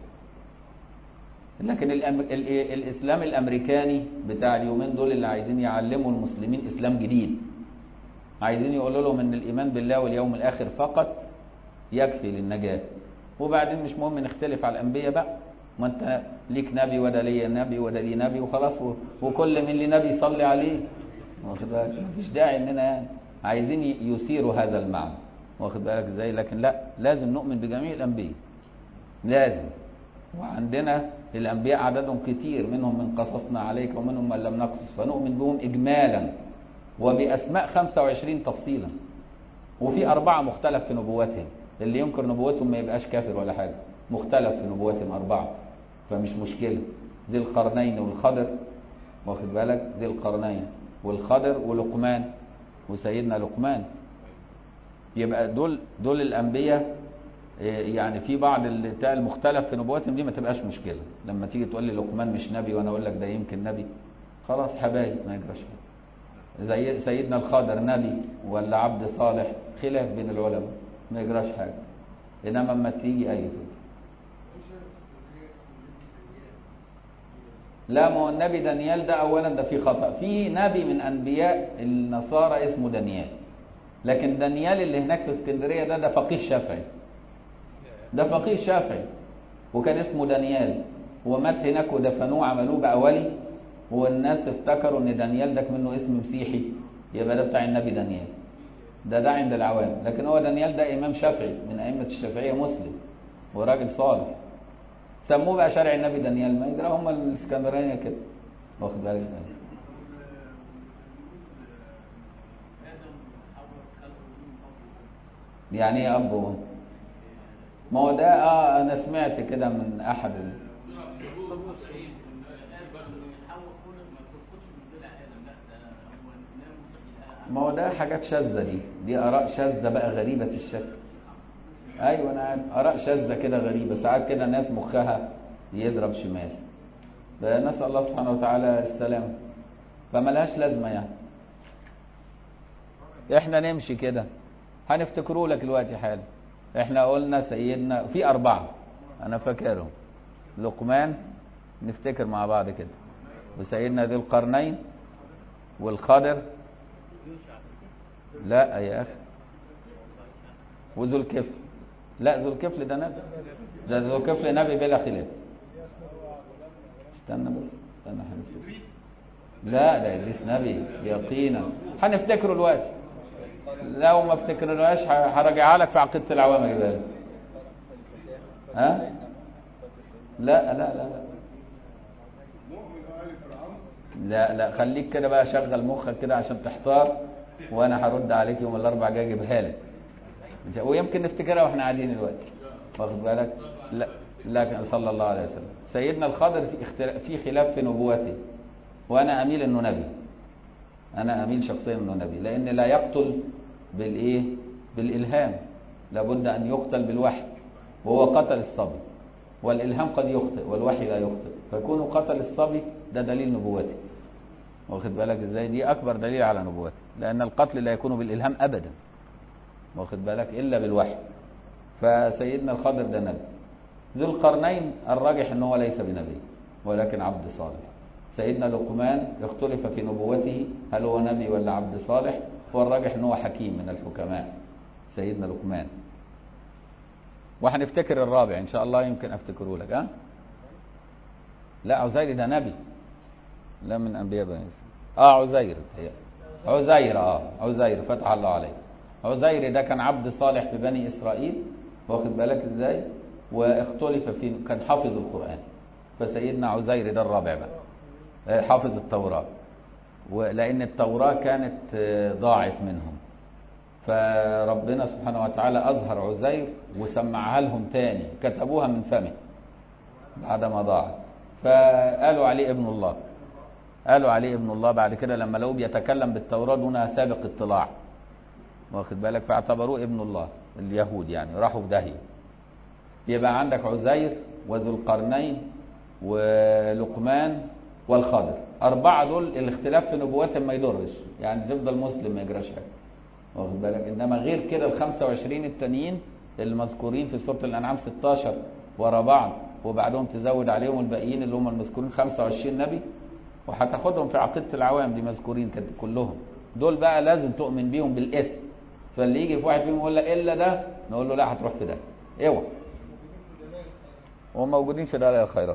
لكن الإسلام الأمريكاني بتاع اليومين دول اللي عايزين يعلموا المسلمين إسلام جديد، عايزين يقولوا لهم ان الإيمان بالله واليوم الآخر فقط يكفي للنجاة، وبعدين مش مهم نختلف على الأنبياء بقى، ما انت ليك نبي وده لي نبي وده لي نبي وخلاص، وكل من لي نبي يصلي عليه، واخد بالك؟ مفيش داعي اننا يعني عايزين يثيروا هذا المعنى، واخد بالك ازاي؟ لكن لا، لازم نؤمن بجميع الأنبياء، لازم. وعندنا الأنبياء عددهم كتير، منهم من قصصنا عليك ومنهم من لم نقصص، فنؤمن بهم إجمالا وبأسماء 25 تفصيلا، وفي 4 مختلف في نبواتهم. اللي ينكر نبوتهم ما يبقاش كافر ولا حاجة، مختلف في نبوتهم 4، فمش مشكلة. ذي القرنين والخضر، واخد بالك؟ ذي القرنين والخضر ولقمان وسيدنا لقمان. يبقى دول الأنبياء. يعني في بعض المختلف في نبواتهم دي ما تبقاش مشكلة. لما تيجي تقول لي لقمان مش نبي وانا اقول لك ده يمكن نبي، خلاص حبايب ما يجراش حاجة. زي سيدنا الخضر نبي ولا عبد صالح، خلاف بين العلماء، ما يجراش حاجة. انما اما تيجي اي فكرة. لا، ما هو النبي دانيال ده اولا ده في خطأ. في نبي من انبياء النصارى اسمه دانيال، لكن دانيال اللي هناك في اسكندرية ده فقيه شافعي، ده فقيه شافعي وكان اسمه دانيال، ومات هناك ودفنوه عملوه بقى ولي، والناس افتكروا ان دانيال ده منه اسم مسيحي، يبقى ده بتاع النبي دانيال. ده عند العوام، لكن هو دانيال ده امام شافعي من ائمه الشافعيه، مسلم وراجل صالح، سموه بقى شارع النبي دانيال. ما يجرى هم الاسكندرانيه كده، واخد بالك؟ يعني ايه اب وام؟ ما هو ده انا سمعت كده من احد ما هو ده حاجات شاذة، دي آراء شاذة بقى غريبة الشكل. أيوة أنا عارف، آراء شاذة كده غريبة، ساعات كده الناس مخها يضرب شمال، نسأل الله سبحانه وتعالى السلام، فملهاش لازمة يعني. إحنا نمشي كده هنفتكروا لك دلوقتي حالا. إحنا قلنا سيدنا في 4 أنا فاكرهم، لقمان نفتكر مع بعض كده، وسيدنا ذي القرنين والخضر، لا يا أخي، وذو الكفل. لا ذو الكفل ده نبي، ده ذو الكفل نبي بلا خلاف. استنى هنفتكر. لا ده إدريس نبي يقينا، هنفتكره دلوقتي. لو ما افتكرناش هرجعها لك في عقيدة العوام اجيبها لك. ها؟ لا لا لا، خليك كده بقى، شغل مخك كده عشان تحتار، وانا هرد عليك يوم الاربعاء جاي اجيبها لك، ويمكن نفتكرها واحنا قاعدين دلوقتي، واخد بالك؟ لا لكن صلى الله عليه وسلم سيدنا الخضر في خلاف في نبوته، وانا اميل انه نبي، انا اميل شخصيا انه نبي، لان لا يقتل بالايه؟ بالالهام، لابد ان يقتل بالوحي، وهو قتل الصبي، والالهام قد يخطئ والوحي لا يخطئ، فيكون قتل الصبي ده دليل نبوته، واخد بالك ازاي؟ دي اكبر دليل على نبوته، لان القتل لا يكون بالالهام ابدا، واخد بالك، الا بالوحي. فسيدنا الخضر ده نبي. ذو القرنين الراجح ان هو ليس بنبي ولكن عبد صالح. سيدنا لقمان اختلف في نبوته، هل هو نبي ولا عبد صالح؟ والراجح ان هو حكيم من الحكماء سيدنا لقمان. وهنفتكر الرابع ان شاء الله، يمكن افتكره لك. لا، عزير ده نبي، لا من انبياء بني اسرائيل. عزير فتح الله عليه. عزير ده كان عبد صالح في بني اسرائيل، واخد بالك ازاي؟ واختلف في، كان حافظ القرآن، فسيدنا عزير ده الرابع بقى، حافظ التوراة، ولأن التوراة كانت ضاعت منهم، فربنا سبحانه وتعالى أظهر عزير وسمعها لهم تاني، كتبوها من فمه بعدما ضاعت، فقالوا عليه ابن الله، قالوا عليه ابن الله بعد كده لما لقوه بيتكلم بالتوراة دون سابق اطلاع، واخد بالك، فاعتبروه ابن الله اليهود، يعني راحوا في داهية. يبقى عندك عزير وذو القرنين ولقمان والخضر، أربعة دول الاختلاف في نبواتهم ما يضرش، يعني تفضل مسلم ما يجراش حاجة، واخد بالك. إنما غير كده ال 25 التانيين المذكورين في سورة الأنعام 16 ورا بعض، وبعدهم تزود عليهم الباقيين اللي هم المذكورين 25 نبي، وهتاخدهم في عقيدة العوام دي مذكورين كلهم، دول بقى لازم تؤمن بيهم بالاسم. فاللي يجي في واحد فيهم يقول لك إلا ده، نقول له لا، هتروح في ده، اوعى. وهم موجودين في دلائل الخيرات.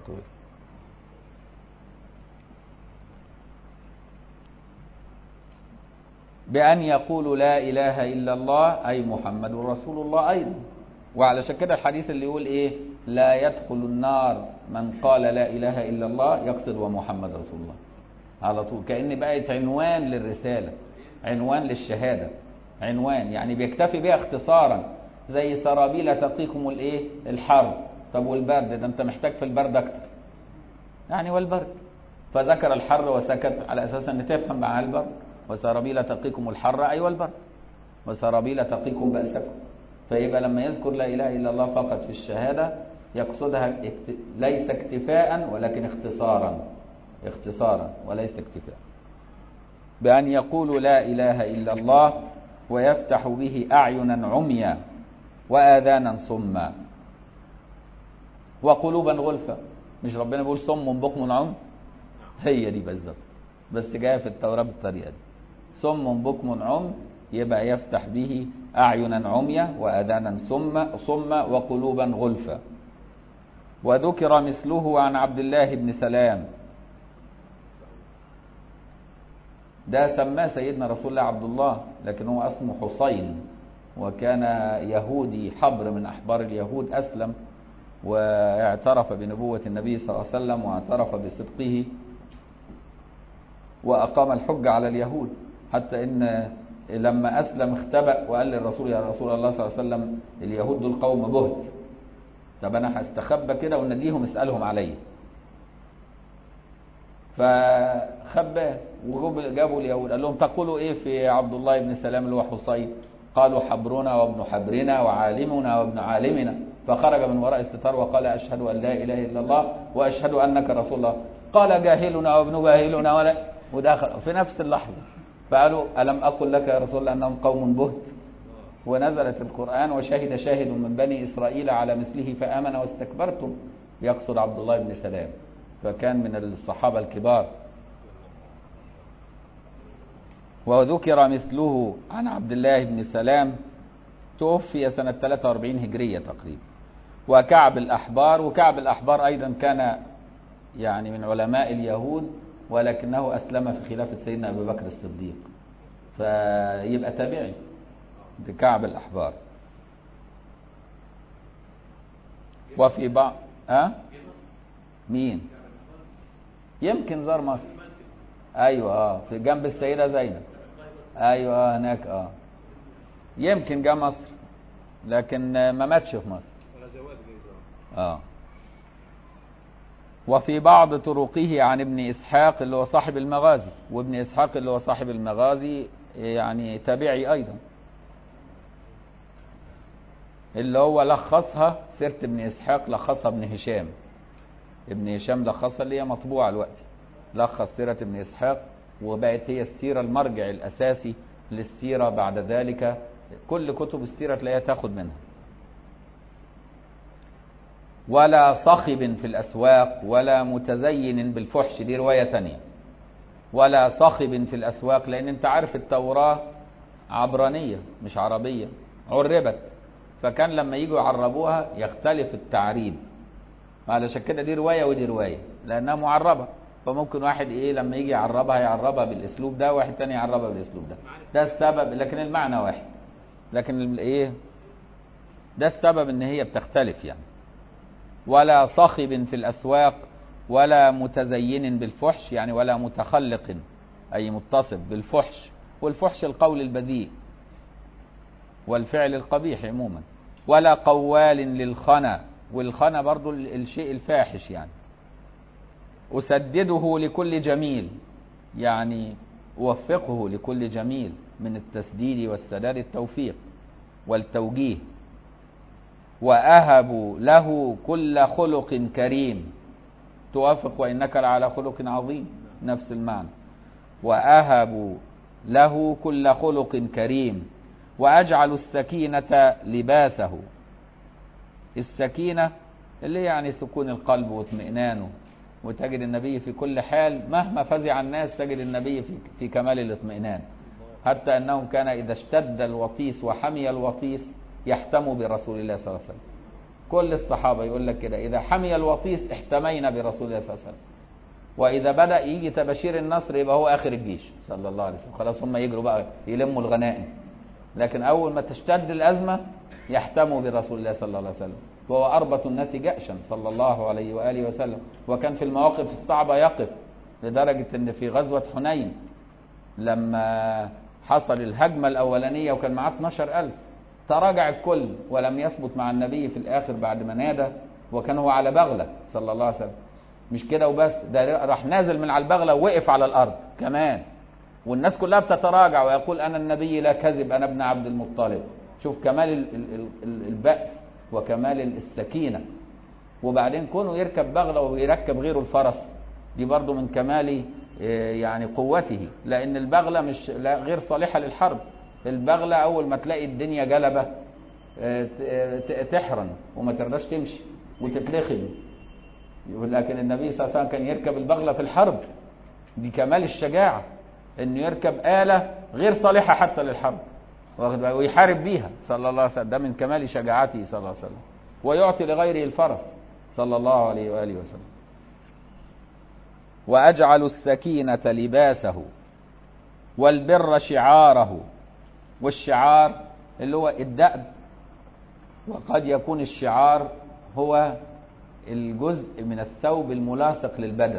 بأن يقولوا لا إله إلا الله أي محمد رسول الله أيضا. وعلشان كده الحديث اللي يقول إيه؟ لا يدخل النار من قال لا إله إلا الله، يقصد ومحمد رسول الله على طول، كأن بقت عنوان للرسالة، عنوان للشهادة، عنوان يعني بيكتفي بها اختصارا، زي سرابيل تقيكم الايه؟ الحر. طب والبرد ده انت محتاج في البرد اكتر، يعني والبرد، فذكر الحر وسكت على اساس ان تفهم مع البرد، وسرابيل تقيكم الحر اي والبرد، وسرابيل تقيكم بأسكم. فيبقى لما يذكر لا اله الا الله فقط في الشهاده يقصدها ليس اكتفاء ولكن اختصارا وليس اكتفاء. بأن يقولوا لا إله إلا الله ويفتح به أعينا عميا وآذانا صما وقلوبا غلفا. مش ربنا بيقول صم بكم عمي؟ هي دي بالظبط، بس جايه في التوراة بالطريقة دي، صم بكم عمي، يبقى يفتح به أعينا عميا وآذانا صما وقلوبا غلفا. وذكر مثله عن عبد الله بن سلام، ده سماه سيدنا رسول الله عبد الله، لكن هو اسمه حسين، وكان يهودي حبر من أحبار اليهود، أسلم واعترف بنبوة النبي صلى الله عليه وسلم واعترف بصدقه، وأقام الحج على اليهود، حتى إن لما أسلم اختبأ وقال للرسول يا رسول الله صلى الله عليه وسلم اليهود دول قوم بهت، طب أنا هستخبى كده ونديهم اسألهم علي، فخباه وجابوا اليهود، قال لهم تقولوا ايه في عبد الله بن سلام اللي هو حسين؟ قالوا حبرنا وابن حبرنا وعالمنا وابن عالمنا. فخرج من وراء الستار وقال اشهد ان لا اله الا الله واشهد انك رسول الله. قال جاهلنا وابن جاهلنا ودخل في نفس اللحظه، فقالوا الم اقل لك يا رسول الله انهم قوم بهت؟ ونزلت القرآن وشهد شاهد من بني اسرائيل على مثله فامن واستكبرتم، يقصد عبد الله بن سلام، فكان من الصحابة الكبار. وذكر مثله عن عبد الله بن سلام، توفي سنة 43 هجرية تقريبا. وكعب الأحبار، وكعب الأحبار أيضا كان يعني من علماء اليهود، ولكنه أسلم في خلافة سيدنا أبي بكر الصديق، فيبقى تابعي بكعب الأحبار. وفي بعض مين يمكن زار مصر، ايوه في جنب السيدة زينب. ايوه هناك يمكن جه مصر لكن ما ماتش في مصر. وفي بعض طرقه عن ابن إسحاق اللي هو صاحب المغازي، وابن إسحاق اللي هو صاحب المغازي يعني تابعي أيضا، اللي هو لخصها سيرة ابن إسحاق لخصها ابن هشام. ابن هشام لخصها اللي هي مطبوعة الوقت، لخص سيرة ابن إسحاق وبقت هي السيرة المرجع الأساسي للسيرة. بعد ذلك كل كتب السيرة تلاقيها تاخد منها. ولا صخب في الأسواق ولا متزين بالفحش، دي رواية تانية. ولا صخب في الأسواق، لأن انت عارف التوراة عبرانية مش عربية، عربت، فكان لما يجوا يعربوها يختلف التعريب، علشان كده دي رواية ودي رواية لأنها معربة. فممكن واحد لما يجي يعربها بالأسلوب ده، واحد تاني يعربها بالأسلوب ده. ده السبب، لكن المعنى واحد، لكن ده السبب ان هي بتختلف يعني. ولا صخب في الأسواق ولا متزين بالفحش، يعني ولا متخلق أي متصف بالفحش، والفحش القول البذيء والفعل القبيح عموما. ولا قوال للخنا، والخنا برضو الشيء الفاحش يعني. أسدده لكل جميل، يعني أوفقه لكل جميل، من التسديد والسداد التوفيق والتوجيه. وأهب له كل خلق كريم، توافق وإنك لعلى خلق عظيم، نفس المعنى. وأهب له كل خلق كريم. وأجعل السكينة لباسه، السكينة اللي يعني سكون القلب واطمئنانه. وتجد النبي في كل حال مهما فزع الناس تجد النبي في كمال الاطمئنان، حتى أنهم كان إذا اشتد الوطيس وحمي الوطيس يحتموا برسول الله صلى الله عليه وسلم. كل الصحابة يقول لك كده، إذا حمي الوطيس احتمينا برسول الله صلى الله عليه وسلم. وإذا بدأ يجي تبشير النصر يبقى هو آخر الجيش صلى الله عليه وسلم، خلاص هم يجروا بقى يلموا الغنائم. لكن أول ما تشتد الأزمة يحتموا برسول الله صلى الله عليه وسلم، وهو أربط الناس جأشا صلى الله عليه وآله وسلم. وكان في المواقف الصعبة يقف، لدرجة أن في غزوة حنين لما حصل الهجمة الأولانية وكان معاه 12,000 تراجع الكل ولم يثبت مع النبي في الآخر بعد ما نادى، وكان هو على بغلة صلى الله عليه وسلم. مش كده وبس، ده راح نازل من على البغلة ووقف على الأرض كمان، والناس كلها بتتراجع ويقول أنا النبي لا كذب، أنا ابن عبد المطلب. شوف كمال البأس وكمال السكينة. وبعدين كونه يركب بغلة ويركب غيره الفرس، دي برضو من كمال يعني قوته، لأن البغلة مش غير صالحة للحرب. البغلة أول ما تلاقي الدنيا جلبة تحرن وما ترضاش تمشي وتتلخم. لكن النبي صلى الله عليه وسلم كان يركب البغلة في الحرب، دي كمال الشجاعة، انه يركب آلة غير صالحة حتى للحرب ويحارب بيها صلى الله عليه وسلم. ده من كمال شجاعته صلى الله عليه وسلم. ويعطي لغيره الفرس صلى الله عليه وآله وسلم. وأجعل السكينة لباسه والبر شعاره. والشعار اللي هو الدأب، وقد يكون الشعار هو الجزء من الثوب الملاصق للبدن.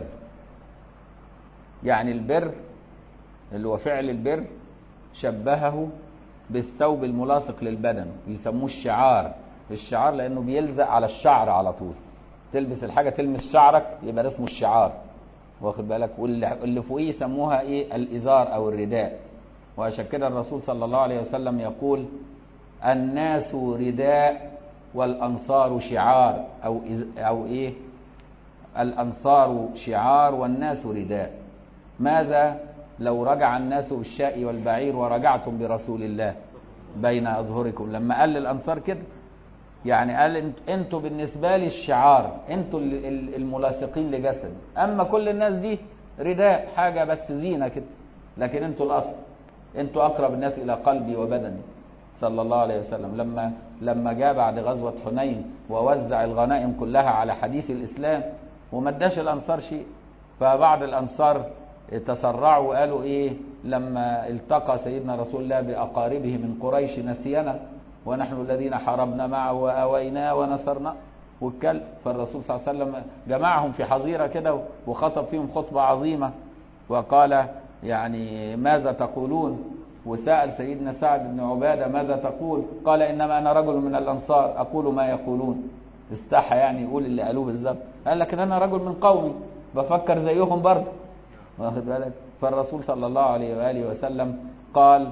يعني البر اللي هو فعل البر شبهه بالثوب الملاصق للبدن، يسموه الشعار. الشعار لأنه بيلزق على الشعر على طول، تلبس الحاجة تلمس شعرك يبقى اسمه الشعار، واخد بالك. واللي فوقيه يسموها الإزار أو الرداء. وعشان كده الرسول صلى الله عليه وسلم يقول الناس رداء والأنصار شعار، أو الأنصار شعار والناس رداء. ماذا لو رجع الناس بالشاء والبعير ورجعتم برسول الله بين أظهركم؟ لما قال للأنصار كده يعني قال انتوا بالنسبة لي الشعار، انتوا الملاصقين لجسد، أما كل الناس دي رداء، حاجة بس زينة كده، لكن انتوا الأصل، انتوا أقرب الناس إلى قلبي وبدني صلى الله عليه وسلم. لما جاء بعد غزوة حنين ووزع الغنائم كلها على حديث الإسلام وما اداش الأنصار شيء، فبعض الأنصار تسرعوا وقالوا لما التقى سيدنا رسول الله بأقاربه من قريش نسينا ونحن الذين حاربنا معه وآويناه ونصرنا والكلب. فالرسول صلى الله عليه وسلم جمعهم في حظيرة كده وخطب فيهم خطبة عظيمة وقال يعني ماذا تقولون؟ وسأل سيدنا سعد بن عبادة ماذا تقول؟ قال إنما أنا رجل من الأنصار أقول ما يقولون. استحى يعني يقول اللي قالوه بالظبط، قال لكن أنا رجل من قومي بفكر زيهم برضه، واخد بالك؟ فالرسول صلى الله عليه وآله وسلم قال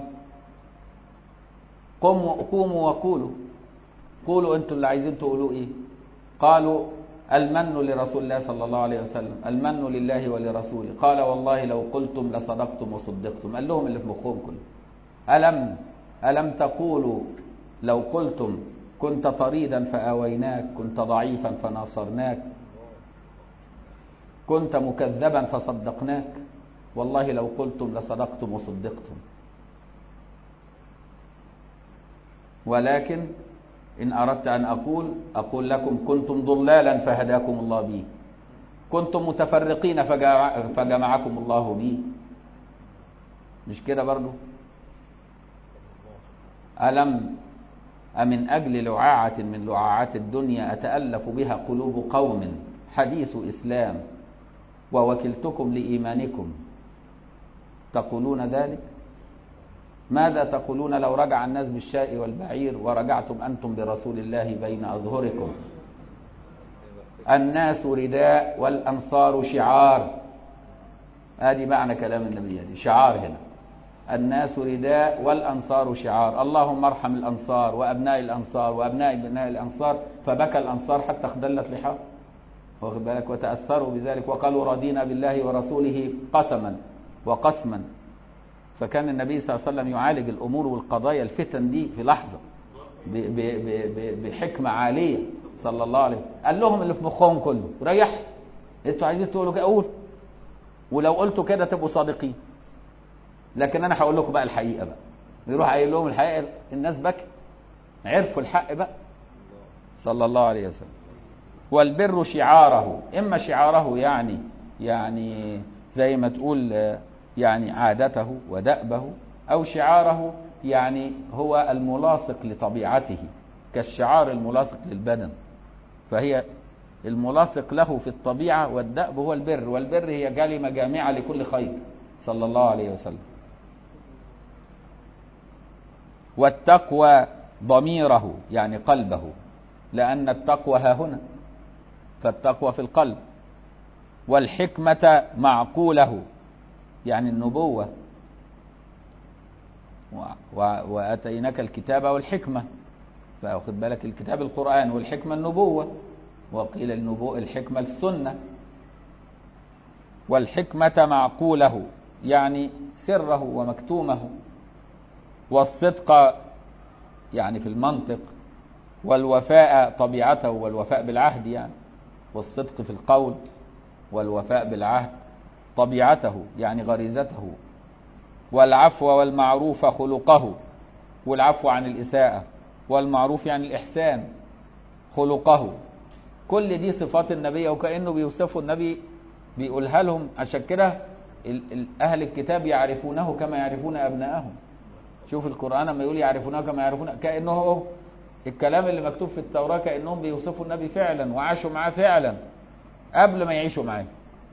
قوموا وقولوا، قولوا أنتم اللي عايزين تقولوا إيه. قالوا المن لرسول الله صلى الله عليه وسلم، المن لله ولرسوله. قال والله لو قلتم لصدقتم وصدقتم. قال لهم اللي في مخهم كله، ألم تقولوا لو قلتم كنت طريدا فآويناك، كنت ضعيفا فناصرناك، كنت مكذبا فصدقناك، والله لو قلتم لصدقتم وصدقتم، ولكن إن أردت أن أقول لكم كنتم ضلالا فهداكم الله بي، كنتم متفرقين فجمعكم الله بي. مش كده برضو؟ أمن أجل لعاعة من لعاعات الدنيا أتألف بها قلوب قوم حديث إسلام ووكلتكم لإيمانكم تقولون ذلك؟ ماذا تقولون لو رجع الناس بالشاء والبعير ورجعتم أنتم برسول الله بين أظهركم؟ الناس رداء والأنصار شعار. هذه معنى كلام النبي، هذه شعار هنا، الناس رداء والأنصار شعار. اللهم ارحم الأنصار وأبناء الأنصار وأبناء ابناء الأنصار. فبكى الأنصار حتى اخدلت لحاهم، واخد بالك؟ وتأثروا بذلك وقالوا رضينا بالله ورسوله قسما وقسما. فكان النبي صلى الله عليه وسلم يعالج الأمور والقضايا الفتن دي في لحظة بحكمة عالية صلى الله عليه وسلم. قال لهم اللي في مخهم كله ريح، انتوا عايزين تقولوا كده قول، ولو قلتوا كده تبقوا صادقين، لكن انا هقول لكم بقى الحقيقة بقى. يروح قايل لهم الحقيقة، الناس بكت، عرفوا الحق بقى صلى الله عليه وسلم. والبر شعاره، اما شعاره يعني زي ما تقول يعني عادته ودأبه، أو شعاره يعني هو الملاصق لطبيعته كالشعار الملاصق للبدن، فهي الملاصق له في الطبيعة. والدأب هو البر، والبر هي كلمة جامعة لكل خير صلى الله عليه وسلم. والتقوى ضميره يعني قلبه، لأن التقوى ها هنا، فالتقوى في القلب. والحكمة معقوله يعني النبوة، وآتيناك الكتاب والحكمة، فأخذ بالك الكتاب القرآن والحكمة النبوة، وقيل الحكمة السنة. والحكمة معقوله يعني سره ومكتومه. والصدق يعني في المنطق. والوفاء طبيعته، والوفاء بالعهد يعني، والصدق في القول والوفاء بالعهد طبيعته يعني غريزته. والعفو والمعروف خلقه، والعفو عن الإساءة، والمعروف يعني الإحسان خلقه. كل دي صفات النبي، وكأنه بيوصفوا النبي بيقولها لهم. عشان كده أهل الكتاب يعرفونه كما يعرفون أبنائهم. شوف القرآن لما يقول يعرفونه كما يعرفون، كأنه الكلام اللي مكتوب في التوراة كأنهم بيوصفوا النبي فعلا وعاشوا معاه فعلا قبل ما يعيشوا معاه.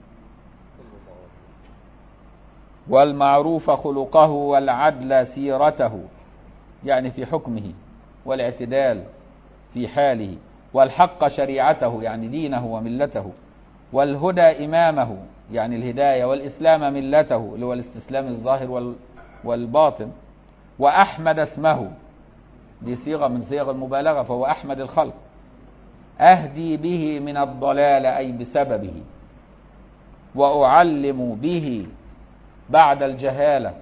والمعروف خلقه، والعدل سيرته يعني في حكمه، والاعتدال في حاله. والحق شريعته يعني دينه وملته. والهدى إمامه يعني الهداية. والإسلام ملته اللي هو الاستسلام الظاهر والباطن. وأحمد اسمه، دي صيغة من صيغ المبالغة، فهو أحمد الخلق. أهدي به من الضلال أي بسببه. وأعلم به بعد الجهالة.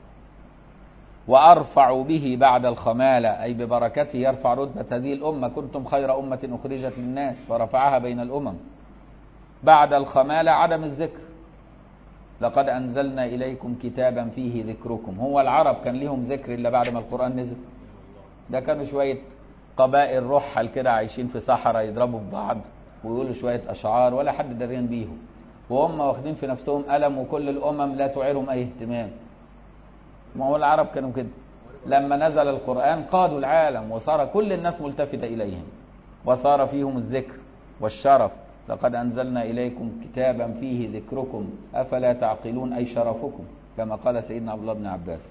وأرفع به بعد الخمالة أي ببركته يرفع رتبة هذه الأمة. كنتم خير أمة أخرجت للناس فرفعها بين الأمم. بعد الخمالة عدم الذكر. لقد أنزلنا إليكم كتابا فيه ذكركم. هو العرب كان لهم ذكر إلا بعد ما القرآن نزل؟ ده كانوا شوية قبائل رحل كده عايشين في صحراء يضربوا في بعض ويقولوا شوية أشعار ولا حد دريان بيهم، وهم واخدين في نفسهم ألم، وكل الأمم لا تعيرهم أي اهتمام. ما هو العرب كانوا كده. لما نزل القرآن قادوا العالم، وصار كل الناس ملتفتة إليهم، وصار فيهم الذكر والشرف لقد أنزلنا إليكم كتابا فيه ذكركم أفلا تعقلون أي شرفكم، كما قال سيدنا عبد الله بن عباس.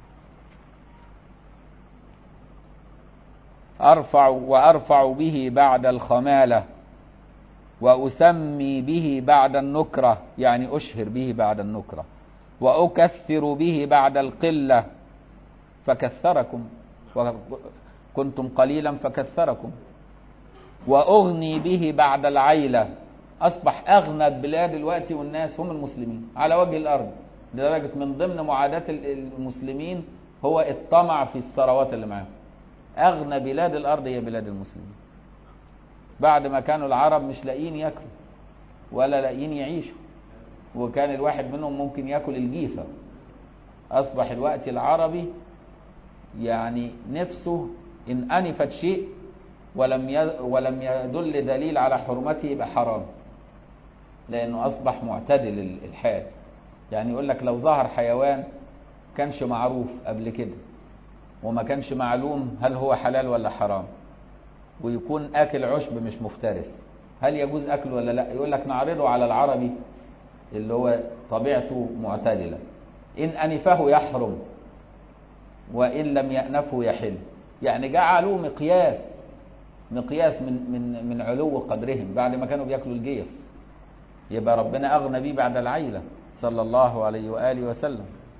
وأرفع به بعد الخمالة، وأسمي به بعد النكرة، يعني أشهر به بعد النكرة، وأكثر به بعد القلة فكثركم، وكنتم قليلا فكثركم، وأغني به بعد العيلة، أصبح أغنى البلاد الوقت والناس هم المسلمين على وجه الأرض، لدرجة من ضمن معاداة المسلمين هو الطمع في الثروات اللي معاهم. أغنى بلاد الأرض هي بلاد المسلمين، بعد ما كانوا العرب مش لاقيين ياكلوا ولا لاقيين يعيشوا، وكان الواحد منهم ممكن ياكل الجيفة. أصبح الوقت العربي يعني نفسه إن أنفت شيء ولم يدل دليل على حرمته يبقى حرام، لأنه أصبح معتدل الحال. يعني يقول لك لو ظهر حيوان كانش معروف قبل كده وما كانش معلوم هل هو حلال ولا حرام، ويكون آكل عشب مش مفترس، هل يجوز أكله ولا لا؟ يقول لك نعرضه على العربي اللي هو طبيعته معتدلة، إن أنفه يحرم وإن لم يأنفه يحل. يعني جعلوا مقياس من علو قدرهم بعد ما كانوا بياكلوا الجيف. يبقى ربنا أغنى بيه بعد العيلة صلى الله عليه وآله وسلم.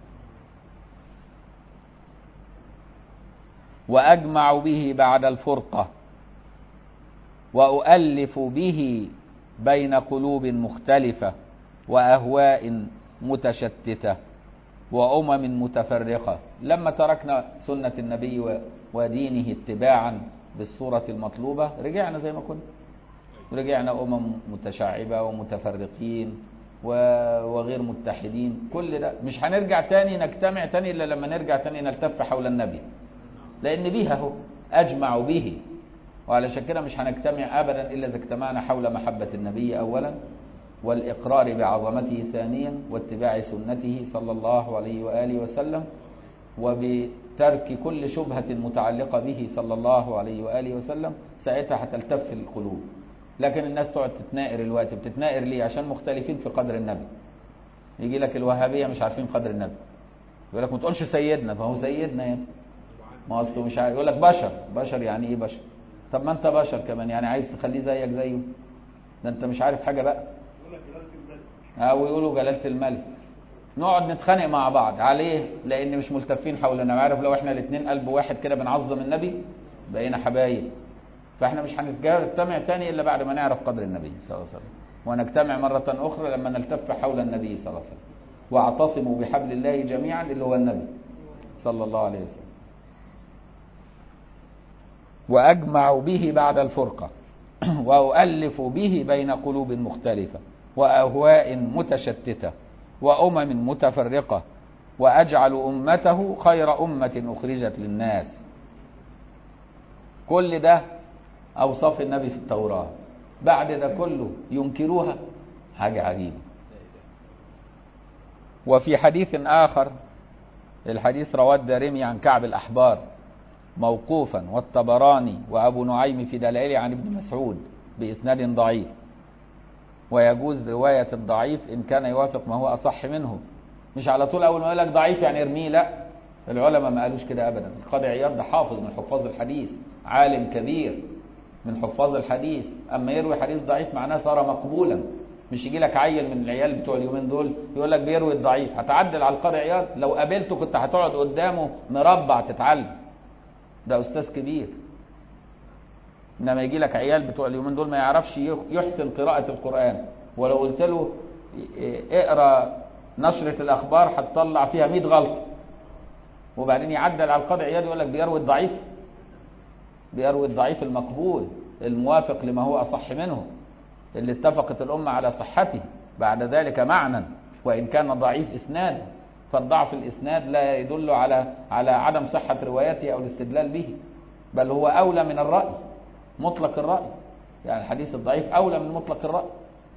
وأجمع به بعد الفرقة، وأؤلف به بين قلوب مختلفة وأهواء متشتتة وأمم متفرقة. لما تركنا سنة النبي ودينه اتباعا بالصورة المطلوبة رجعنا زي ما كنا، رجعنا متشعبة ومتفرقين وغير متحدين. كل ده مش هنرجع تاني نجتمع تاني إلا لما نرجع تاني نلتف حول النبي، لأن بيها هو أجمع به. وعلشان كده مش هنجتمع أبدا إلا إذا اجتمعنا حول محبة النبي أولا، والإقرار بعظمته ثانيا، واتباع سنته صلى الله عليه وآله وسلم، وبترك كل شبهة متعلقة به صلى الله عليه وآله وسلم. ساعتها هتلتف القلوب. لكن الناس تقعد تتنائر الوقت. بتتنائر ليه؟ عشان مختلفين في قدر النبي. يجي لك الوهابية مش عارفين قدر النبي، يقول لك ما تقولش سيدنا، فهو سيدنا يعني ما اصله مش عارف. يقول لك بشر يعني ايه بشر؟ طب ما انت بشر كمان، يعني عايز تخليه زيك زيه؟ ده انت مش عارف حاجة بقى. او يقولوا جلالة الملك. نقعد نتخانق مع بعض عليه لان مش ملتفين حولنا. عارف لو احنا الاثنين قلب واحد كده بنعظم النبي بقينا حبايب. فاحنا مش هنجتمع تاني الا بعد ما نعرف قدر النبي صلى الله عليه وسلم، ونجتمع مرة اخرى لما نلتف حول النبي صلى الله عليه وسلم. واعتصموا بحبل الله جميعا اللي هو النبي صلى الله عليه وسلم. وأجمع به بعد الفرقة، وأؤلف به بين قلوب مختلفة وأهواء متشتتة وأمم متفرقة، وأجعل أمته خير أمة أخرجت للناس. كل ده أوصاف النبي في التوراة، بعد ده كله ينكروها، حاجة عجيبة. وفي حديث آخر، الحديث رواه الدارمي عن كعب الأحبار موقوفا، والطبراني وأبو نعيم في دلائله عن ابن مسعود بإسناد ضعيف، ويجوز رواية الضعيف إن كان يوافق ما هو أصح منه. مش على طول أول ما يقول لك ضعيف يعني ارميه، لا، العلماء ما قالوش كده أبدا. القاضي عياض ده حافظ من حفاظ الحديث، عالم كبير من حفاظ الحديث، أما يروي حديث ضعيف معناه صار مقبولا. مش يجي لك عيل من العيال بتوع اليومين دول يقول لك بيروي الضعيف، هتعدل على القاضي عياض؟ لو قابلته كنت هتقعد قدامه مربع تتعلم، ده أستاذ كبير. إنما يجي لك عيال بتوع اليومين دول ما يعرفش يحسن قراءة القرآن، ولو قلت له اقرأ نشرة الأخبار هتطلع فيها 100 غلطة، وبعدين يعدل على القاضي عياض يقول لك بيروي الضعيف. بيروي الضعيف المقبول الموافق لما هو أصح منه، اللي اتفقت الأمة على صحته بعد ذلك معنى، وإن كان ضعيف إسناد، فالضعف الإسناد لا يدل على عدم صحة روايته أو الاستدلال به، بل هو أولى من الرأي، مطلق الرأي. يعني الحديث الضعيف أولى من مطلق الرأي.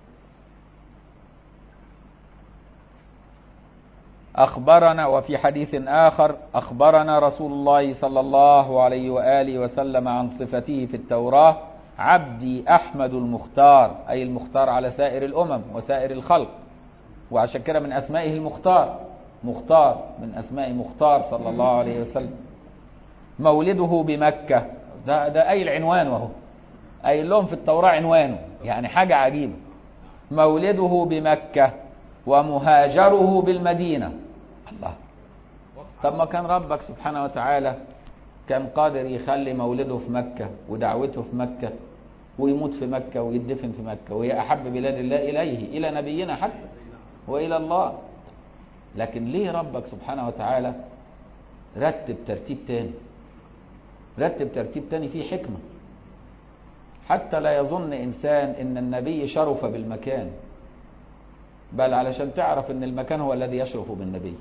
أخبرنا، وفي حديث آخر أخبرنا رسول الله صلى الله عليه وآله وسلم عن صفته في التوراة عبدي أحمد المختار، أي المختار على سائر الأمم وسائر الخلق، وعشان كده من أسمائه المختار، مختار من أسماء مختار صلى الله عليه وسلم. مولده بمكة، ده أي العنوان وهو أي لهم في التوراة عنوانه، يعني حاجة عجيبة. مولده بمكة ومهاجره بالمدينة. الله، طب ما كان ربك سبحانه وتعالى كان قادر يخلي مولده في مكة ودعوته في مكة ويموت في مكة ويدفن في مكة، وهي أحب بلاد الله إليه، إلى نبينا حتى وإلى الله. لكن ليه ربك سبحانه وتعالى رتب ترتيب تاني؟ رتب ترتيب تاني فيه حكمة، حتى لا يظن إنسان إن النبي شرف بالمكان، بل علشان تعرف إن المكان هو الذي يشرف بالنبي.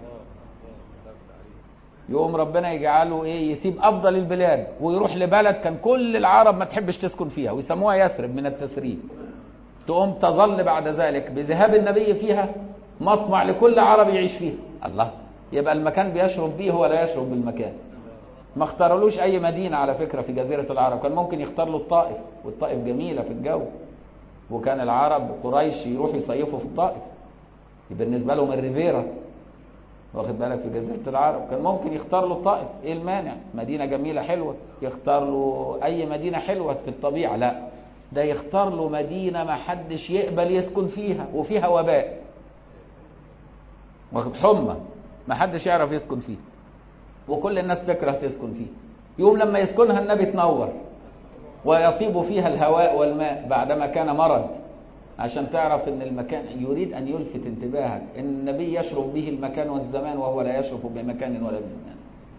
يقوم ربنا يجعله إيه؟ يسيب أفضل البلاد ويروح لبلد كان كل العرب ما تحبش تسكن فيها ويسموها يثرب من التثريب، تقوم تظل بعد ذلك بذهاب النبي فيها مطمع لكل عربي يعيش فيها. الله، يبقى المكان بيشرف به هو لا يشرف بالمكان. ما اختارلوش اي مدينة على فكرة في جزيرة العرب، كان ممكن يختار له الطائف، والطائف جميلة في الجو، وكان العرب قريش يروحوا يصيفوا في الطائف، بالنسبة لهم الريفيرا، واخد بالك، في جزيرة العرب. كان ممكن يختار له الطائف، ايه المانع؟ مدينة جميلة حلوة، يختار له اي مدينة حلوة في الطبيعة. لا، ده يختار له مدينة ما حدش يقبل يسكن فيها وفيها وباء، واخد حمى، ما حدش يعرف يسكن فيها وكل الناس تكره تسكن فيه. يوم لما يسكنها النبي تنور ويطيب فيها الهواء والماء بعدما كان مرض، عشان تعرف ان المكان يريد ان يلفت انتباهك ان النبي يشرف به المكان والزمان وهو لا يشرف بمكان ولا بزمان.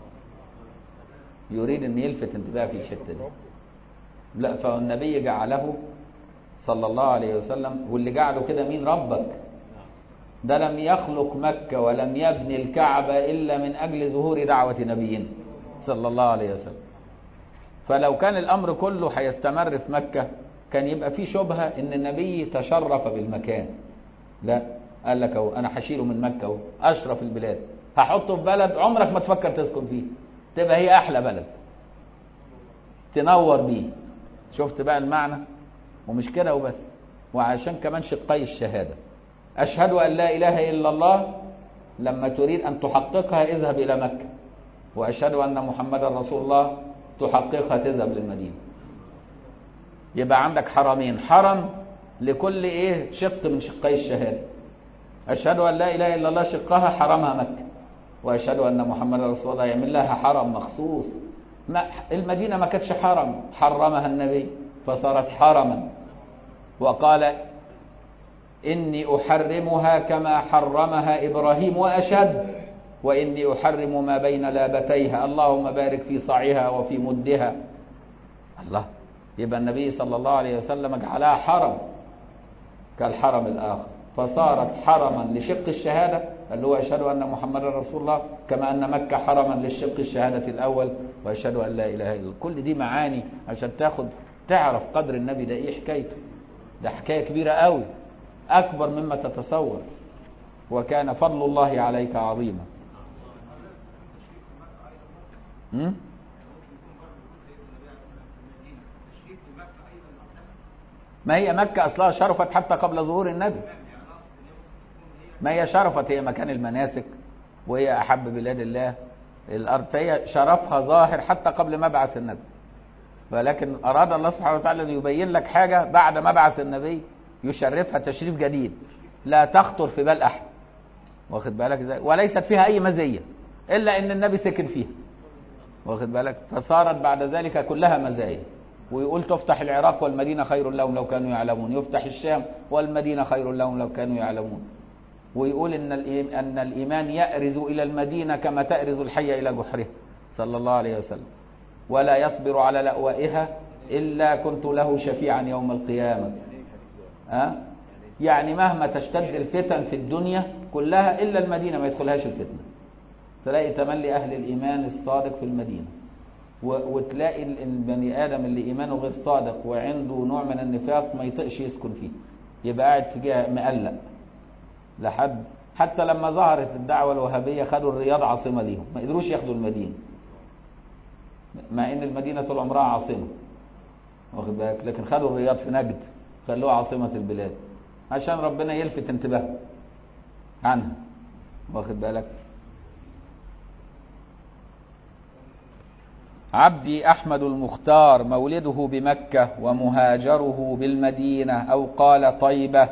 يريد ان يلفت انتباهك في الحته دي. لا، فالنبي جعله صلى الله عليه وسلم، واللي جعله كده مين؟ ربك. ده لم يخلق مكة ولم يبني الكعبة إلا من أجل ظهور دعوة نبينا صلى الله عليه وسلم. فلو كان الأمر كله هيستمر في مكة كان يبقى فيه شبهة إن النبي تشرف بالمكان. لا، قال لك أهو أنا هشيله من مكة أهو، أشرف البلاد، هحطه في بلد عمرك ما تفكر تسكن فيه، تبقى هي أحلى بلد تنور بيه. شفت بقى المعنى؟ ومش كده وبس، وعشان كمان شقي الشهادة. أشهد أن لا إله إلا الله لما تريد أن تحققها اذهب إلى مكة، وأشهد أن محمدا رسول الله تحققها تذهب للمدينة. يبقى عندك حرمين، حرم لكل إيه؟ شق من شقي الشهادة. أشهد أن لا إله إلا الله شقها حرمها مكة، وأشهد أن محمدا رسول الله يعمل لها حرم مخصوص. المدينة ما كانتش حرم، حرمها النبي فصارت حرما، وقال إني أحرمها كما حرمها إبراهيم وأشد، وإني أحرم ما بين لابتيها، اللهم بارك في صاعها وفي مدها. الله، يبقى النبي صلى الله عليه وسلم جعلها حرم كالحرم الآخر، فصارت حرما لشق الشهادة اللي هو أشهد أن محمدا رسول الله، كما أن مكة حرما للشق الشهادة الأول وأشهد أن لا إله إلا الله. كل دي معاني عشان تعرف قدر النبي ده إيه حكايته. ده حكاية كبيرة قوي، أكبر مما تتصور، وكان فضل الله عليك عظيما. ما هي مكة أصلها شرفت حتى قبل ظهور النبي، ما هي شرفت، هي مكان المناسك وهي أحب بلاد الله الأرض، فهي شرفها ظاهر حتى قبل مبعث النبي. ولكن أراد الله سبحانه وتعالى أن يبين لك حاجة بعد مبعث النبي يشرفها تشريف جديد لا تخطر في بال أحد، واخد بالك ازاي؟ وليست فيها أي مزية إلا أن النبي سكن فيها، واخد بالك؟ فصارت بعد ذلك كلها مزايا. ويقول تفتح العراق والمدينة خير لهم لو كانوا يعلمون، يفتح الشام والمدينة خير لهم لو كانوا يعلمون. ويقول أن الإيمان يأرز إلى المدينة كما تأرز الحية إلى جحرها صلى الله عليه وسلم، ولا يصبر على لأوائها إلا كنت له شفيعا يوم القيامة. يعني مهما تشتد الفتن في الدنيا كلها إلا المدينة ما يدخلهاش الفتنة، تلاقي تملي أهل الإيمان الصادق في المدينة، وتلاقي البني آدم اللي إيمانه غير صادق وعنده نوع من النفاق ما يطقش يسكن فيه، يبقى قاعد في جهة مقلق. حتى لما ظهرت الدعوة الوهابية خدوا الرياض عاصمة ليهم، ما قدروش ياخدوا المدينة، مع ان المدينة طول عمرها عاصمة، واخد بالك، لكن خدوا الرياض في نجد خلوها عاصمة البلاد عشان ربنا يلفت انتباه عنها، واخد بالك. عبدي أحمد المختار مولده بمكة ومهاجره بالمدينة أو قال طيبة،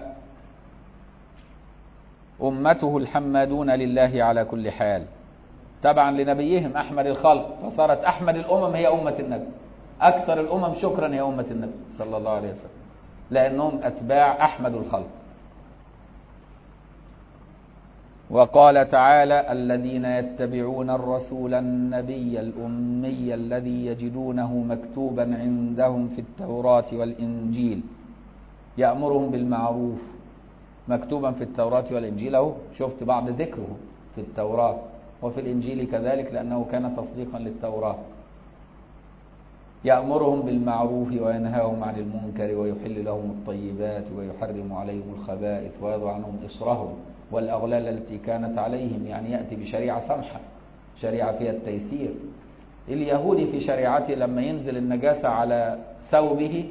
أمته الحمادون لله على كل حال، تبعا لنبيهم أحمد الخلق، فصارت أحمد الأمم هي أمة النبي، أكثر الأمم شكرا هي أمة النبي صلى الله عليه وسلم، لأنهم أتباع أحمد الخلق. وقال تعالى الذين يتبعون الرسول النبي الأمي الذي يجدونه مكتوبا عندهم في التوراة والإنجيل يأمرهم بالمعروف، مكتوبا في التوراة والإنجيل، أهو شفت بعض ذكره في التوراة وفي الإنجيل كذلك لأنه كان تصديقا للتوراة. يأمرهم بالمعروف وينهاهم عن المنكر ويحل لهم الطيبات ويحرم عليهم الخبائث ويضع عنهم إصرهم والأغلال التي كانت عليهم، يعني يأتي بشريعة سمحة، شريعة فيها التيسير. اليهودي في شريعته لما ينزل النجاسة على ثوبه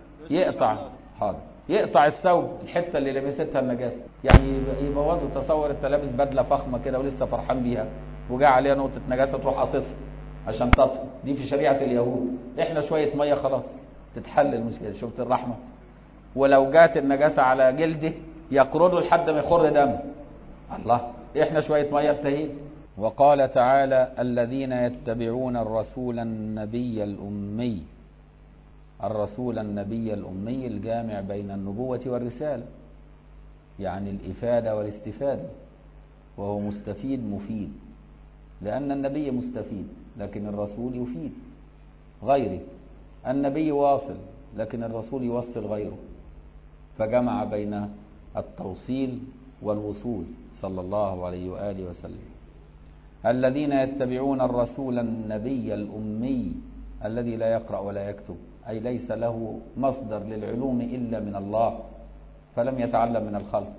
يقطع الثوب الحتة اللي لبستها النجاسة، يعني يبوظوا. تصور انت لابس بدلة فخمة كده ولسه فرحان بيها وجاء عليها نقطة نجاسة تروح قاصصها عشان تطفي، دي في شريعة اليهود. احنا شوية مية خلاص تتحل المشكلة، شفت الرحمة. ولو جات النجاسة على جلده يقرضه لحد ما يخر دم، الله، احنا شوية مية انتهينا. وقال تعالى الذين يتبعون الرسول النبي الأمي، الرسول النبي الأمي الجامع بين النبوة والرسالة، يعني الإفادة والاستفادة، وهو مستفيد مفيد، لأن النبي مستفيد لكن الرسول يفيد غيره. النبي واصل لكن الرسول يوصل غيره، فجمع بين التوصيل والوصول صلى الله عليه وآله وسلم. الذين يتبعون الرسول النبي الأمي الذي لا يقرأ ولا يكتب، أي ليس له مصدر للعلوم إلا من الله، فلم يتعلم من الخلق،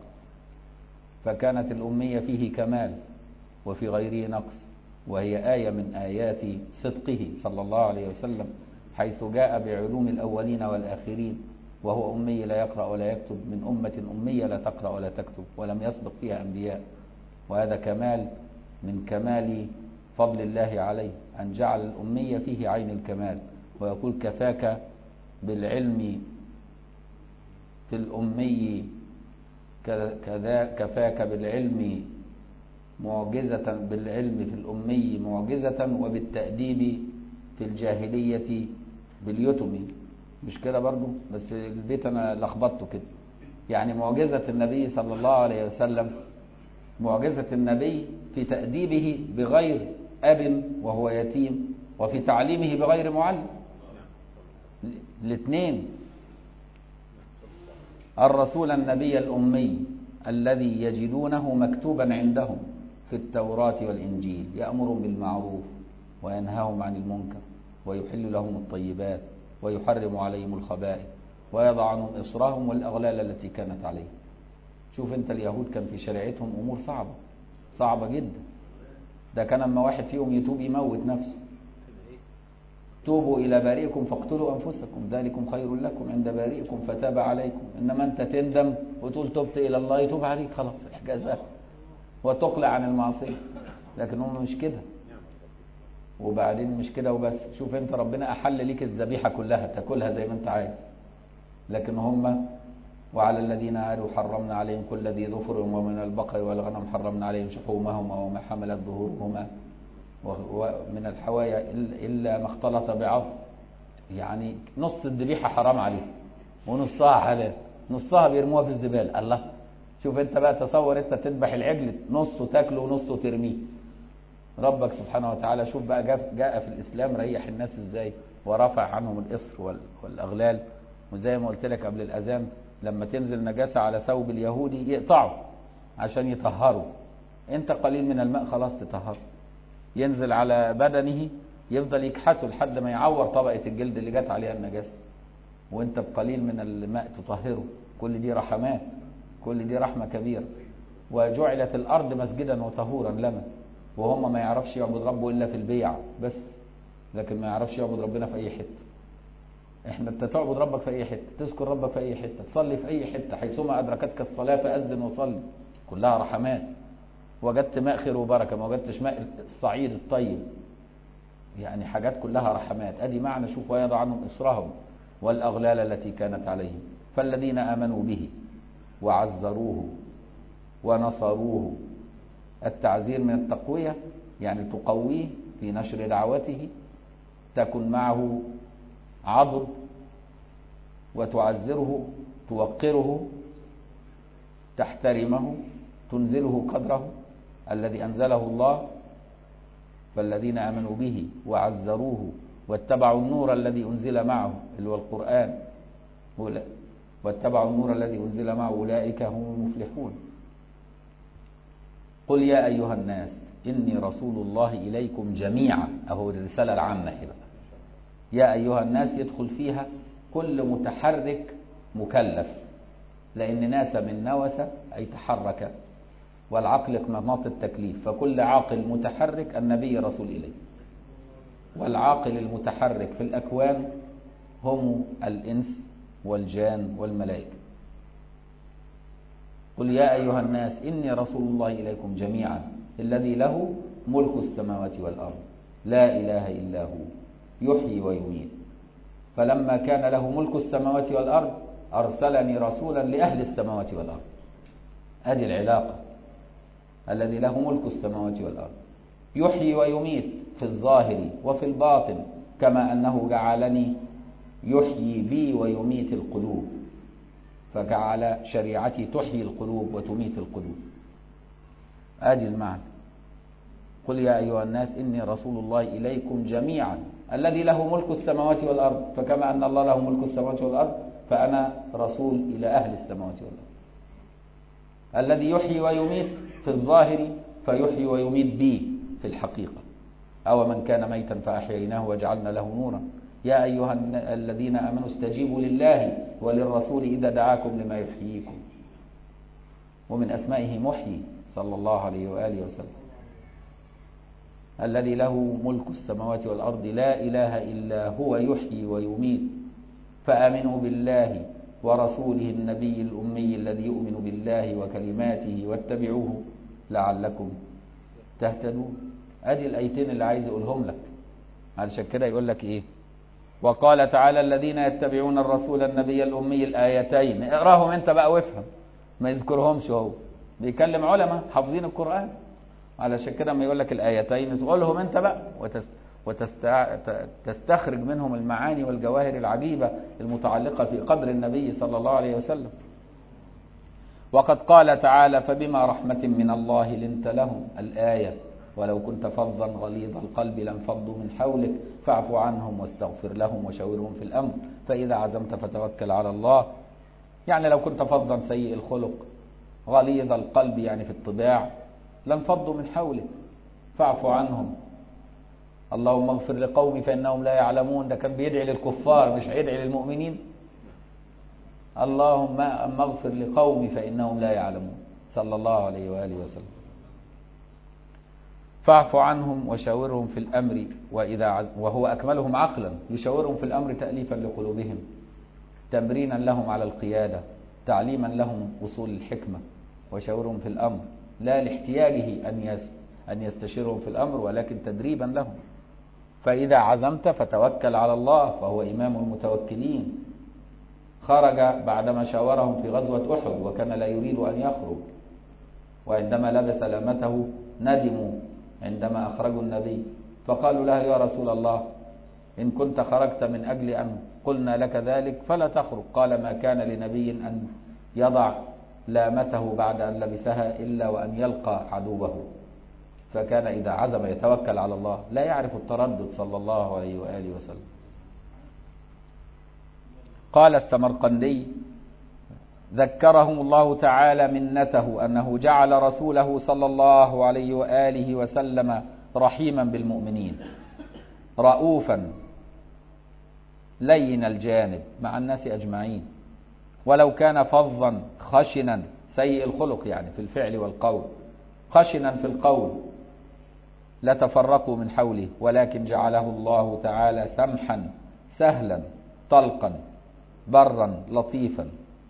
فكانت الأمية فيه كمال وفي غيره نقص، وهي آية من آيات صدقه صلى الله عليه وسلم، حيث جاء بعلوم الأولين والآخرين وهو أمي لا يقرأ ولا يكتب، من أمة أمية لا تقرأ ولا تكتب ولم يسبق فيها أنبياء. وهذا كمال من كمال فضل الله عليه، أن جعل الأمية فيه عين الكمال، ويقول كفاك بالعلم في الأمي كذا، كفاك بالعلم معجزة، بالعلم في الأمي معجزة، وبالتأديب في الجاهلية باليتم. مش كده برضو؟ بس البيت أنا لخبطته كده. يعني معجزة النبي صلى الله عليه وسلم، معجزة النبي في تأديبه بغير أب وهو يتيم، وفي تعليمه بغير معلم، الاثنين. الرسول النبي الأمي الذي يجدونه مكتوبا عندهم في التوراة والإنجيل يأمرهم بالمعروف وينهاهم عن المنكر ويحل لهم الطيبات ويحرم عليهم الخبائث ويضع عنهم إصرهم والأغلال التي كانت عليهم. شوف انت اليهود كان في شريعتهم أمور صعبة جدا. ده كان لما واحد فيهم يتوب يموت نفسه. توبوا إلى بارئكم فاقتلوا أنفسكم ذلكم خير لكم عند بارئكم فتاب عليكم. إنما أنت تندم وتقول تبت إلى الله يتوب عليك، خلاص احجازها وتقلع عن المعصية. لكن هم مش كده. وبعدين مش كده وبس، شوف انت ربنا أحل ليك الذبيحة كلها تاكلها زي ما انت عايز، لكن هم وعلى الذين عادوا حرمنا عليهم كل ذي ظفر ومن البقر والغنم حرمنا عليهم شحومهما وما حملت ظهورهما ومن الحوايا إلا ما اختلط بعظم. يعني نص الذبيحة حرام عليه ونصها حلال، نصها بيرموها في الزبالة. الله، شوف انت بقى تصور انت تذبح العجل نصه تاكله ونصه ترميه. ربك سبحانه وتعالى شوف بقى جاء في الإسلام ريح الناس ازاي ورفع عنهم الإصر والأغلال. وزي ما قلت لك قبل الأذان، لما تنزل نجاسة على ثوب اليهودي يقطعه عشان يطهره، انت قليل من الماء خلاص تطهر. ينزل على بدنه يفضل يكحته لحد ما يعور طبقة الجلد اللي جت عليها النجاسة، وانت بقليل من الماء تطهره. كل دي رحمات، كل دي رحمة كبيرة. وجعلت الأرض مسجدا وطهورا لنا، وهم ما يعرفش يعبد ربه إلا في البيع بس، لكن ما يعرفش يعبد ربنا في أي حتة. احنا انت تعبد ربك في اي حته، تذكر ربك في اي حته، تصلي في اي حته، حيثما ادركتك الصلاه فاذن وصلي، كلها رحمات. وجدت ماء خير وبركه، ما وجدتش ماء الصعيد الطيب، يعني حاجات كلها رحمات. ادي معنى شوف ويضع عنهم اصرهم والاغلال التي كانت عليهم. فالذين امنوا به وعزروه ونصروه، التعزير من التقويه يعني تقويه في نشر دعوته، تكن معه عضد وتعزره، توقره، تحترمه، تنزله قدره الذي أنزله الله. فالذين آمنوا به وعزروه واتبعوا النور الذي أنزل معه اللي هو القرآن، واتبعوا النور الذي أنزل معه أولئك هم المفلحون. قل يا أيها الناس إني رسول الله إليكم جميعا، أهو الرسالة العامة بقى. يا أيها الناس يدخل فيها كل متحرك مكلف، لأن ناس من نوس أي تحرك، والعقل مناط التكليف، فكل عاقل متحرك النبي رسول إليه. والعاقل المتحرك في الأكوان هم الإنس والجان والملائكة. قل يا أيها الناس إني رسول الله إليكم جميعا الذي له ملك السماوات والأرض لا إله إلا هو يحيي ويميت. فلما كان له ملك السماوات والأرض أرسلني رسولا لأهل السماوات والأرض. هذه العلاقة، الذي له ملك السماوات والأرض يحيي ويميت في الظاهر وفي الباطن، كما أنه جعلني يحيي بي ويميت القلوب، فجعل شريعتي تحيي القلوب وتميت القلوب. هذه المعنى. قل يا أيها الناس إني رسول الله إليكم جميعا الذي له ملك السماوات والأرض، فكما أن الله له ملك السماوات والأرض فأنا رسول إلى أهل السماوات والأرض. الذي يحيي ويميت في الظاهر فيحيي ويميت بي في الحقيقة. أو من كان ميتا فأحييناه وجعلنا له نورا. يا أيها الذين آمنوا استجيبوا لله وللرسول إذا دعاكم لما يحييكم. ومن أسمائه محيي صلى الله عليه وآله وسلم. الذي له ملك السماوات والأرض لا إله إلا هو يحيي ويميت. فآمنوا بالله ورسوله النبي الأمي الذي يؤمن بالله وكلماته واتبعوه لعلكم تهتدون. أدي الآيتين اللي عايز أقولهم لك. علشان كده يقول لك إيه؟ وقال تعالى الذين يتبعون الرسول النبي الأمي، الآيتين اقراهم أنت بقى وافهم، ما يذكرهمش هو، بيكلم علماء حافظين القرآن. علشان كده ما يقول لك الآيتين تقولهم أنت بقى وتستخرج منهم المعاني والجواهر العجيبة المتعلقة في قدر النبي صلى الله عليه وسلم. وقد قال تعالى فبما رحمة من الله لنت لهم، الآية ولو كنت فظا غليظ القلب لانفضوا من حولك فاعف عنهم واستغفر لهم وشاورهم في الأمر فإذا عزمت فتوكل على الله. يعني لو كنت فظا سيء الخلق غليظ القلب يعني في الطباع لانفضوا من حولك فاعف عنهم. اللهم اغفر لقومي فإنهم لا يعلمون، ده كان بيدعي للكفار مش هيدعي للمؤمنين. اللهم اغفر لقومي فإنهم لا يعلمون صلى الله عليه وآله وسلم. فاعف عنهم وشاورهم في الأمر وهو أكملهم عقلا، يشاورهم في الأمر تأليفا لقلوبهم، تمرينا لهم على القيادة، تعليما لهم وصول الحكمة. وشاورهم في الأمر لا لاحتياجه أن يستشيرهم في الأمر، ولكن تدريبا لهم. فإذا عزمت فتوكل على الله فهو إمام المتوكلين. خرج بعدما شاورهم في غزوة أحد وكان لا يريد أن يخرج، وعندما لبس لامته ندموا عندما أخرجوا النبي، فقالوا له يا رسول الله إن كنت خرجت من أجل أن قلنا لك ذلك فلا تخرج. قال ما كان لنبي أن يضع لامته بعد أن لبسها إلا وأن يلقى عدوه، فكان إذا عزم يتوكل على الله لا يعرف التردد صلى الله عليه وآله وسلم. قال السمرقندي ذكرهم الله تعالى منته أنه جعل رسوله صلى الله عليه وآله وسلم رحيما بالمؤمنين رؤوفا لين الجانب مع الناس أجمعين، ولو كان فظا خشنا سيء الخلق يعني في الفعل والقول، خشنا في القول لتفرقوا من حوله، ولكن جعله الله تعالى سمحا سهلا طلقا برا لطيفا.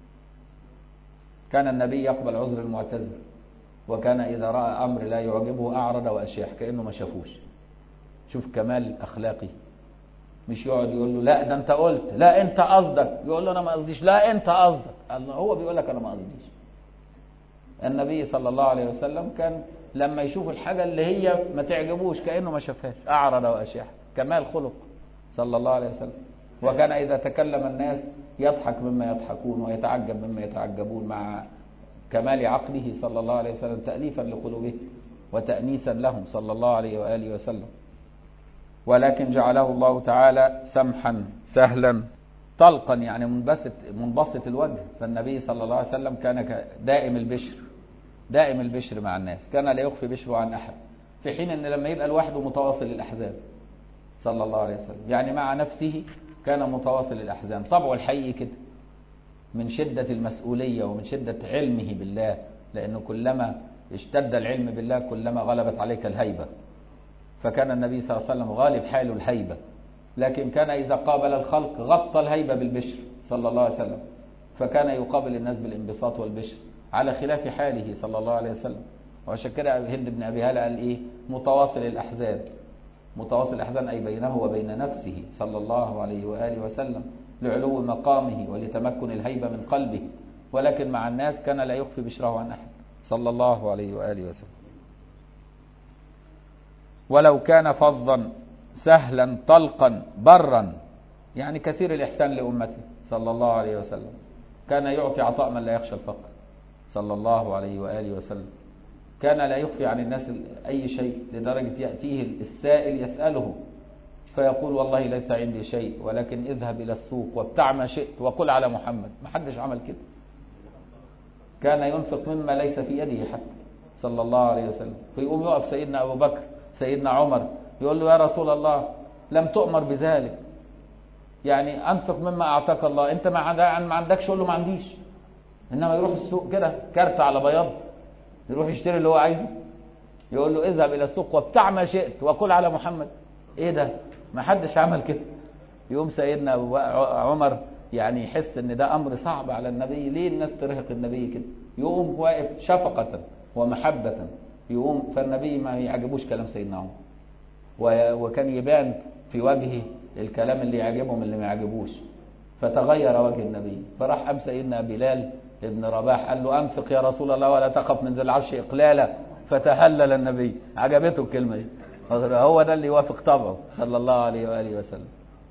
كان النبي يقبل عذر المعتذر، وكان إذا رأى أمر لا يعجبه أعرض وأشاح كأنه ما شافوش. شوف كمال أخلاقي، مش يقعد يقول له لا ده أنت قلت، لا أنت قصدك، يقول له أنا ما قصديش، لا أنت قصدك، الله هو بيقول لك أنا ما قصديش. النبي صلى الله عليه وسلم كان لما يشوف الحاجة اللي هي ما تعجبوش كأنه ما شافهاش، أعرض وأشاح، كمال خلق صلى الله عليه وسلم. وكان إذا تكلم الناس يضحك مما يضحكون ويتعجب مما يتعجبون، مع كمال عقله صلى الله عليه وسلم تأليفا لقلوبهم وتأنيسا لهم صلى الله عليه وآله وسلم. ولكن جعله الله تعالى سمحا سهلا طلقا، يعني منبسط الوجه. فالنبي صلى الله عليه وسلم كان دائم البشر مع الناس، كان لا يخفي بشره عن أحد، في حين أن لما يبقى لوحده متواصل الأحزان صلى الله عليه وسلم، يعني مع نفسه كان متواصل الأحزان. طبعه الحقيقي كده من شدة المسؤولية ومن شدة علمه بالله، لأنه كلما اشتد العلم بالله كلما غلبت عليك الهيبة. فكان النبي صلى الله عليه وسلم غالب حاله الهيبة، لكن كان إذا قابل الخلق غطى الهيبة بالبشر صلى الله عليه وسلم، فكان يقابل الناس بالانبساط والبشر على خلاف حاله صلى الله عليه وسلم. وعشان كده هند بن أبي هالة قال إيه؟ متواصل الأحزان. متواصل الأحزان أي بينه وبين نفسه صلى الله عليه وآله وسلم، لعلو مقامه ولتمكن الهيبة من قلبه، ولكن مع الناس كان لا يخفي بشره عن أحد صلى الله عليه وآله وسلم. ولو كان فظا سهلا طلقا برا، يعني كثير الإحسان لأمته صلى الله عليه وسلم، كان يعطي عطاء من لا يخشى الفقر صلى الله عليه وآله وسلم. كان لا يخفي عن الناس أي شيء، لدرجة يأتيه السائل يسأله فيقول والله ليس عندي شيء، ولكن اذهب إلى السوق وابتع ما شئت وقل على محمد. ما حدش عمل كده. كان ينفق مما ليس في يده حتى صلى الله عليه وسلم. فيقوم يقف سيدنا أبو بكر سيدنا عمر يقول له يا رسول الله لم تؤمر بذلك، يعني أنفق مما أعطاك الله، أنت ما عندكش؟ يقول له ما عنديش. إنما يروح السوق كده كارت على بياض، يروح يشتري اللي هو عايزه، يقول له اذهب إلى السوق وابتع ما شئت وقل على محمد. إيه ده؟ ما حدش عمل كده. يوم سيدنا عمر يعني يحس ان ده امر صعب على النبي، ليه الناس ترهق النبي كده؟ يقوم واقف شفقة ومحبة، يقوم فالنبي ما يعجبوش كلام سيدنا عمر، وكان يبان في وجهه الكلام اللي يعجبهم اللي ما يعجبوش، فتغير وجه النبي. فراح قام سيدنا بلال ابن رباح قال له انفق يا رسول الله ولا تخف من ذي العرش اقلالا، فتهلل النبي. عجبته الكلمة دي، هو ده اللي يوافق طبعه صلى الله عليه وآله وسلم.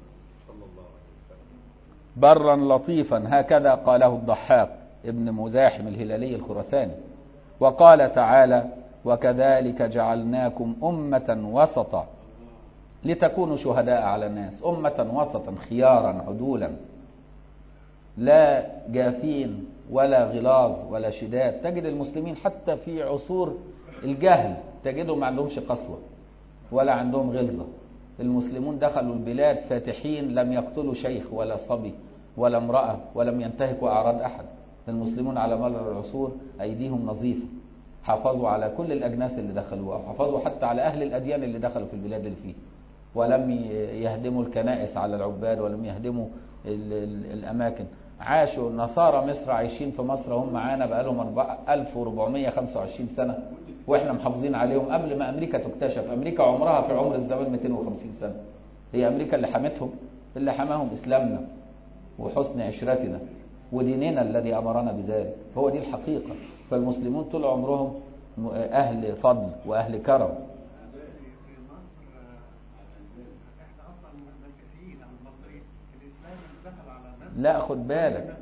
برا لطيفا، هكذا قاله الضحاك ابن مزاحم الهلالي الخراساني. وقال تعالى وكذلك جعلناكم أمة وسطا لتكونوا شهداء على الناس. أمة وسطا خيارا عدولا، لا جافين ولا غلاظ ولا شداد. تجد المسلمين حتى في عصور الجهل تجدهم ما عندهمش قسوة ولا عندهم غلظة. المسلمون دخلوا البلاد فاتحين، لم يقتلوا شيخ ولا صبي ولا امرأة، ولم ينتهكوا أعراض أحد. المسلمون على مر العصور أيديهم نظيفة، حافظوا على كل الأجناس اللي دخلوها، وحافظوا حتى على أهل الأديان اللي دخلوا في البلاد اللي فيه، ولم يهدموا الكنائس على العباد، ولم يهدموا الأماكن. عاشوا نصارى مصر عايشين في مصر هم معانا بقالهم 1425 سنة، واحنا محافظين عليهم قبل ما امريكا تكتشف. امريكا عمرها في عمر الزمان 250 سنة. هي امريكا اللي حمتهم، اللي حماهم اسلامنا وحسن عشرتنا وديننا الذي امرنا بذلك. هو دي الحقيقة. فالمسلمون طول عمرهم اهل فضل واهل كرم. لا خد بالك،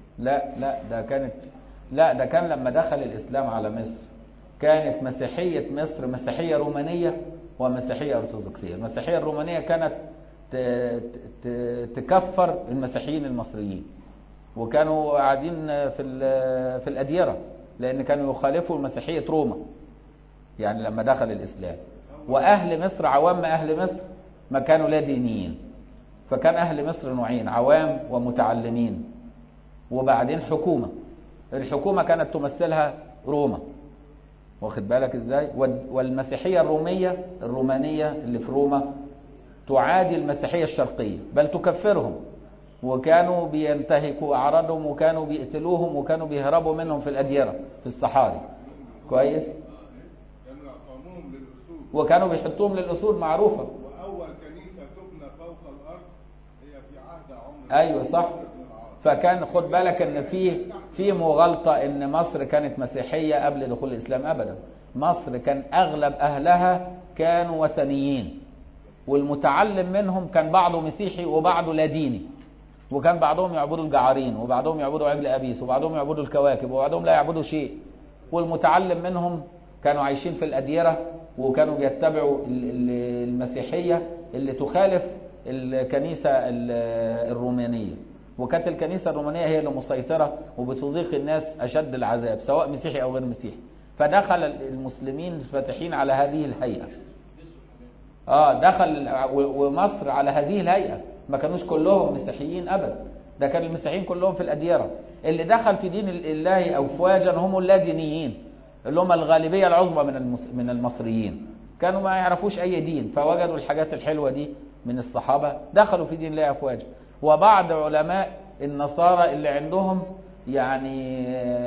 ده كان لما دخل الإسلام على مصر كانت مسيحية مصر مسيحية رومانية ومسيحية أرثوذكسية. المسيحية الرومانية كانت تكفر المسيحيين المصريين، وكانوا قاعدين في الأديرة لأن كانوا يخالفوا المسيحية روما يعني لما دخل الإسلام. وأهل مصر عوام أهل مصر ما كانوا لا دينيين، فكان أهل مصر نوعين، عوام ومتعلمين، وبعدين حكومة. الحكومة كانت تمثلها روما، واخد بالك ازاي؟ والمسيحية الرومانية اللي في روما تعادي المسيحية الشرقية، بل تكفرهم. وكانوا بينتهكوا أعراضهم وكانوا بيقتلوهم وكانوا بيهربوا منهم في الأديرة في الصحاري. كويس. وكانوا بيحطوهم للأسود معروفة. وأول كنيسة تبنى فوق الأرض هي في عهد عمر. أيوة صح. فكان خد بالك ان في مغالطة ان مصر كانت مسيحية قبل دخول الإسلام. أبدا. مصر كان أغلب أهلها كانوا وثنيين، والمتعلم منهم كان بعضه مسيحي وبعضه لا ديني، وكان بعضهم يعبدوا الجعارين وبعضهم يعبدوا عجل أبيس وبعضهم يعبدوا الكواكب وبعضهم لا يعبدوا شيء. والمتعلم منهم كانوا عايشين في الأديرة وكانوا بيتبعوا المسيحية اللي تخالف الكنيسة الرومانية، وكانت الكنيسة الرومانية هي اللي مسيطرة وبتضيق الناس أشد العذاب سواء مسيحي أو غير مسيحي. فدخل المسلمين الفاتحين على هذه الهيئة. دخل ومصر على هذه الهيئة، ما كانوش كلهم مسيحيين أبدا، ده كان المسيحيين كلهم في الأديرة. اللي دخل في دين الله أفواجا هم اللادينيين اللي هم الغالبية العظمى من المصريين، كانوا ما يعرفوش أي دين، فوجدوا الحاجات الحلوة دي من الصحابة دخلوا في دين الله أفواجا. وبعض علماء النصارى اللي عندهم يعني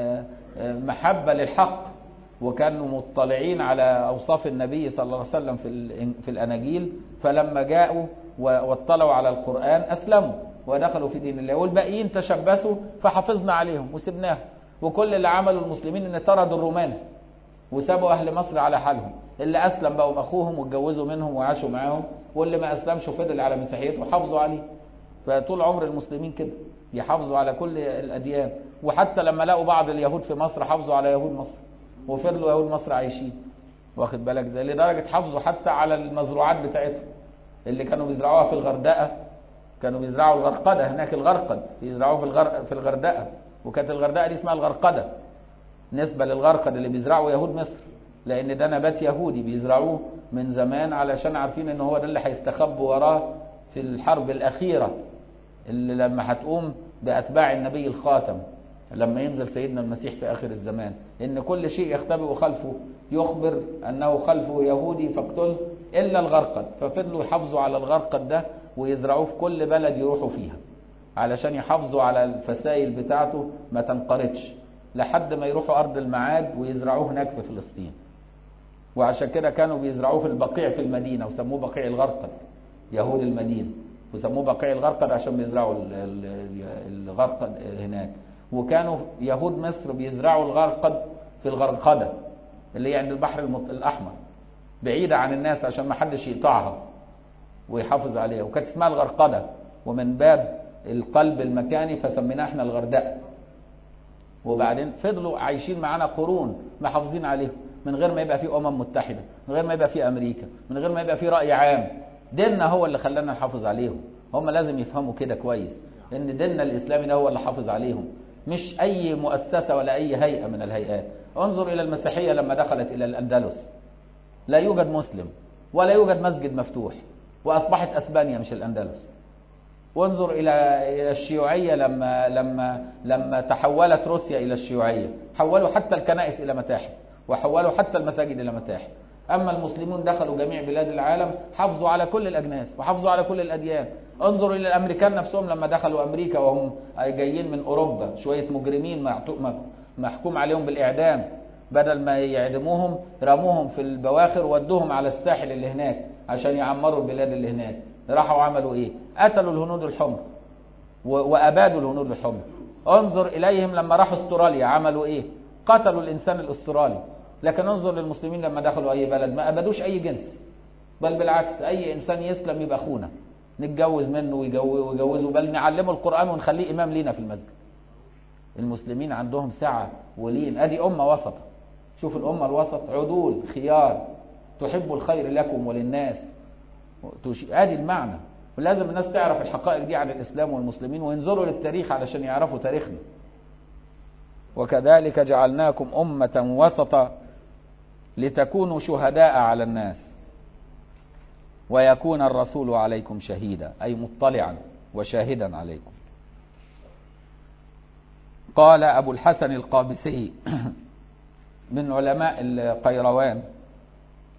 محبة للحق وكانوا مطلعين على أوصاف النبي صلى الله عليه وسلم في الأناجيل، فلما جاءوا واطلعوا على القرآن أسلموا ودخلوا في دين الله. والباقيين تشبثوا فحفظنا عليهم وسبناهم. وكل اللي عملوا المسلمين ان طردوا الرومان وسابوا أهل مصر على حالهم. اللي أسلم بقوا أخوهم واتجوزوا منهم وعاشوا معاهم، واللي ما أسلمش وفضل على مسيحيته وحافظوا عليه. فطول عمر المسلمين كده يحافظوا على كل الأديان. وحتى لما لقوا بعض اليهود في مصر حافظوا على يهود مصر وفضلوا يهود مصر عايشين. واخد بالك ده لدرجة حافظوا حتى على المزروعات بتاعتهم اللي كانوا بيزرعوها في الغردقة. كانوا بيزرعوا الغرقدة هناك، الغرقد بيزرعوه في الغردقة، وكانت الغردقة دي اسمها الغرقدة نسبة للغرقد اللي بيزرعوا يهود مصر، لأن ده نبات يهودي بيزرعوه من زمان علشان عارفين ان هو ده اللي هيستخبوا وراه في الحرب الأخيرة اللي لما هتقوم بأتباع النبي الخاتم لما ينزل سيدنا المسيح في آخر الزمان، إن كل شيء يختبئ خلفه يخبر أنه خلفه يهودي فاقتله إلا الغرقد. ففضلوا يحافظوا على الغرقد ده ويزرعوه في كل بلد يروحوا فيها علشان يحافظوا على الفسائل بتاعته ما تنقرضش لحد ما يروحوا أرض المعاد ويزرعوه هناك في فلسطين. وعشان كده كانوا بيزرعوه في البقيع في المدينة وسموه بقيع الغرقد، يهود المدينة، وسموه بقيع الغرقد عشان بيزرعوا الغرقد هناك. وكانوا يهود مصر بيزرعوا الغرقد في الغرقدة اللي هي عند البحر الأحمر بعيدة عن الناس عشان ما حدش يقطعها ويحافظ عليها، وكانت اسمها الغرقدة، ومن باب القلب المكاني فسميناها احنا الغردقة. وبعدين فضلوا عايشين معانا قرون محافظين عليهم من غير ما يبقى في متحدة، من غير ما يبقى في أمريكا، من غير ما يبقى في رأي عام. ديننا هو اللي خلانا نحافظ عليهم. هم لازم يفهموا كده كويس ان ديننا الإسلامي ده هو اللي حافظ عليهم، مش أي مؤسسة ولا أي هيئة من الهيئات. انظر إلى المسيحية لما دخلت إلى الأندلس لا يوجد مسلم ولا يوجد مسجد مفتوح، وأصبحت أسبانيا مش الأندلس. وانظر إلى الشيوعية لما تحولت روسيا إلى الشيوعية، حولوا حتى الكنائس إلى متاحف وحولوا حتى المساجد إلى متاحف. أما المسلمون دخلوا جميع بلاد العالم حافظوا على كل الأجناس وحافظوا على كل الأديان. انظر إلى الأمريكان نفسهم لما دخلوا أمريكا وهم جايين من أوروبا شوية مجرمين محكوم عليهم بالإعدام، بدل ما يعدموهم رموهم في البواخر ودوهم على الساحل اللي هناك عشان يعمروا البلاد اللي هناك. راحوا عملوا إيه؟ قتلوا الهنود الحمر وأبادوا الهنود الحمر. انظر إليهم لما راحوا استراليا عملوا إيه؟ قتلوا الإنسان الأسترالي. لكن انظر للمسلمين لما دخلوا أي بلد ما أبدوش أي جنس، بل بالعكس أي إنسان يسلم يبقى أخونا، نتجوز منه ويجوزه، بل نعلمه القرآن ونخليه إمام لينا في المسجد. المسلمين عندهم سعة ولين. أدي أمة وسط. شوف الأمة الوسط عدول خيار تحب الخير لكم وللناس. أدي المعنى. ولازم الناس تعرف الحقائق دي عن الإسلام والمسلمين وينظروا للتاريخ علشان يعرفوا تاريخنا. وكذلك جعلناكم أمة وسطا لتكونوا شهداء على الناس ويكون الرسول عليكم شهيدا، أي مطلعا وشاهدا عليكم. قال أبو الحسن القابسي من علماء القيروان: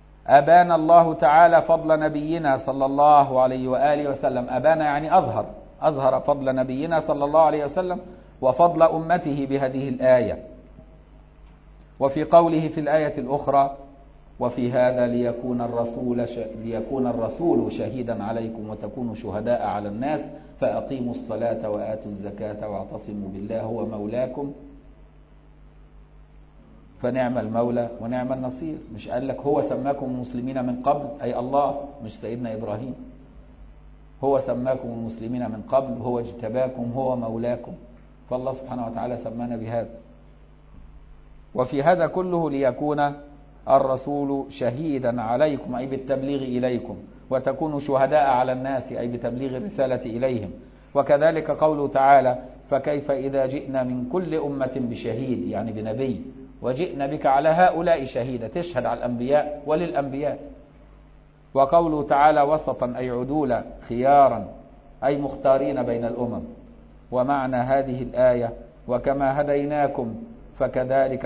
أبان الله تعالى فضل نبينا صلى الله عليه وآله وسلم. أبان يعني أظهر، أظهر فضل نبينا صلى الله عليه وسلم وفضل أمته بهذه الآية. وفي قوله في الآية الأخرى: وفي هذا ليكون الرسول شهيدا عليكم وتكونوا شهداء على الناس فأقيموا الصلاة وآتوا الزكاة واعتصموا بالله هو مولاكم فنعم المولى ونعم النصير. مش قال لك هو سماكم مسلمين من قبل، أي الله، مش سيدنا إبراهيم. هو سماكم المسلمين من قبل، هو اجتباكم، هو مولاكم. فالله سبحانه وتعالى سمانا بهذا. وفي هذا كله ليكون الرسول شهيدا عليكم أي بالتبليغ إليكم وتكونوا شهداء على الناس أي بتبليغ الرسالة إليهم. وكذلك قوله تعالى: فكيف إذا جئنا من كل أمة بشهيد، يعني بنبي، وجئنا بك على هؤلاء شهيدا، تشهد على الأنبياء وللأنبياء. وقوله تعالى: وسطا أي عدولا، خيارا أي مختارين بين الأمم. ومعنى هذه الآية: وكما هديناكم فكذلك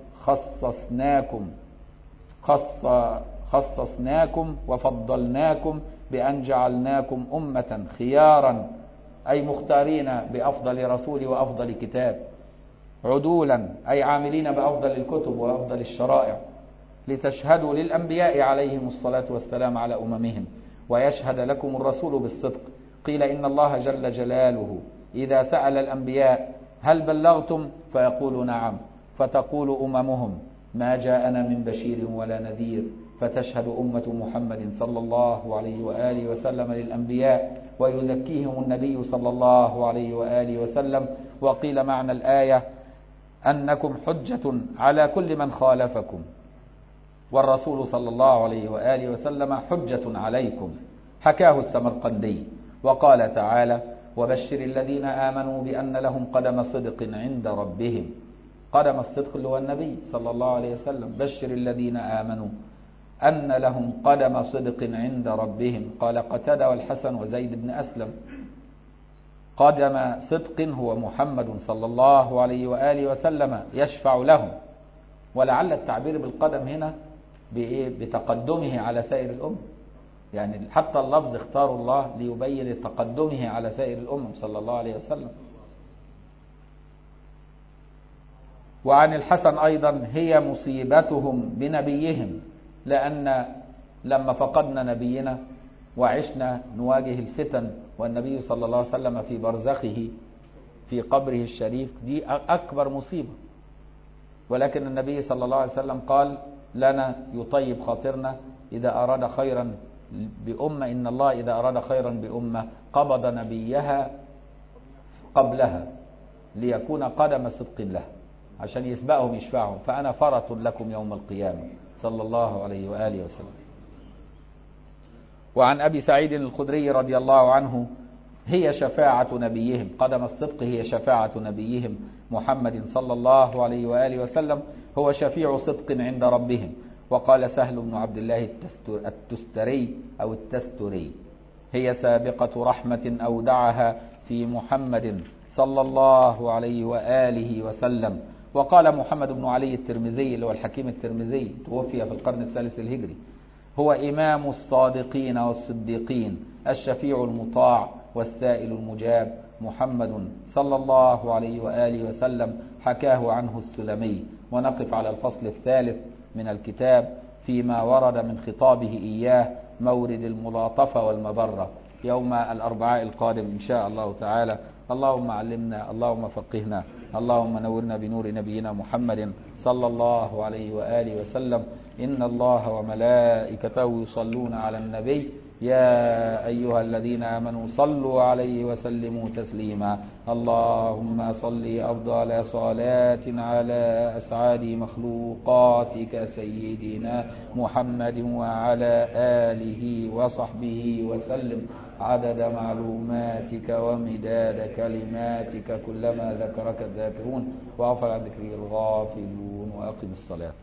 خصصناكم وفضلناكم بأن جعلناكم أمة خيارا أي مختارين بأفضل رسول وأفضل كتاب، عدولا أي عاملين بأفضل الكتب وأفضل الشرائع، لتشهدوا للأنبياء عليهم الصلاة والسلام على أممهم ويشهد لكم الرسول بالصدق. قيل إن الله جل جلاله إذا سأل الأنبياء: هل بلغتم؟ فيقول: نعم. فتقول أممهم: ما جاءنا من بشير ولا نذير. فتشهد أمة محمد صلى الله عليه وآله وسلم للأنبياء ويزكيهم النبي صلى الله عليه وآله وسلم. وقيل معنى الآية أنكم حجة على كل من خالفكم، والرسول صلى الله عليه وآله وسلم حجة عليكم، حكاه السمرقندي. وقال تعالى: وبشر الذين آمنوا بأن لهم قدم صدق عند ربهم. قدم الصدق اللي هو النبي صلى الله عليه وسلم. بشر الذين آمنوا أن لهم قدم صدق عند ربهم. قال قتادة والحسن وزيد بن أسلم: قدم صدق هو محمد صلى الله عليه وآله وسلم يشفع لهم. ولعل التعبير بالقدم هنا بتقدمه على سائر الأمة، يعني حتى اللفظ اختار الله ليبين تقدمه على سائر الأمم صلى الله عليه وسلم. وعن الحسن أيضا: هي مصيبتهم بنبيهم، لأن لما فقدنا نبينا وعشنا نواجه الفتن والنبي صلى الله عليه وسلم في برزخه في قبره الشريف، دي أكبر مصيبة. ولكن النبي صلى الله عليه وسلم قال لنا يطيب خاطرنا إذا أراد خيرا بأمة، إن الله إذا أراد خيرا بأمة قبض نبيها قبلها ليكون قدم صدق له، عشان يسبقهم يشفعهم. فأنا فرط لكم يوم القيامة صلى الله عليه وآله وسلم. وعن أبي سعيد الخدري رضي الله عنه: هي شفاعة نبيهم، قدم الصدق هي شفاعة نبيهم محمد صلى الله عليه وآله وسلم، هو شفيع صدق عند ربهم. وقال سهل بن عبد الله التستري أو التستري: هي سابقة رحمة أودعها في محمد صلى الله عليه وآله وسلم. وقال محمد بن علي الترمذي اللي هو الحكيم الترمذي، توفي في القرن الثالث الهجري: هو إمام الصادقين والصديقين، الشفيع المطاع والسائل المجاب، محمد صلى الله عليه وآله وسلم، حكاه عنه السلمي. ونقف على الفصل الثالث من الكتاب فيما ورد من خطابه إياه مورد الملاطفة والمبرة يوم الأربعاء القادم إن شاء الله تعالى. اللهم علمنا، اللهم فقهنا، اللهم نورنا بنور نبينا محمد صلى الله عليه وآله وسلم. إن الله وملائكته يصلون على النبي يا أيها الذين آمنوا صلوا عليه وسلموا تسليما. اللهم صل أفضل صلاة على أسعد مخلوقاتك سيدنا محمد وعلى آله وصحبه وسلم عدد معلوماتك ومداد كلماتك كلما ذكرك الذاكرون وغفل عن ذكره الغافلون. وأقم الصلاة.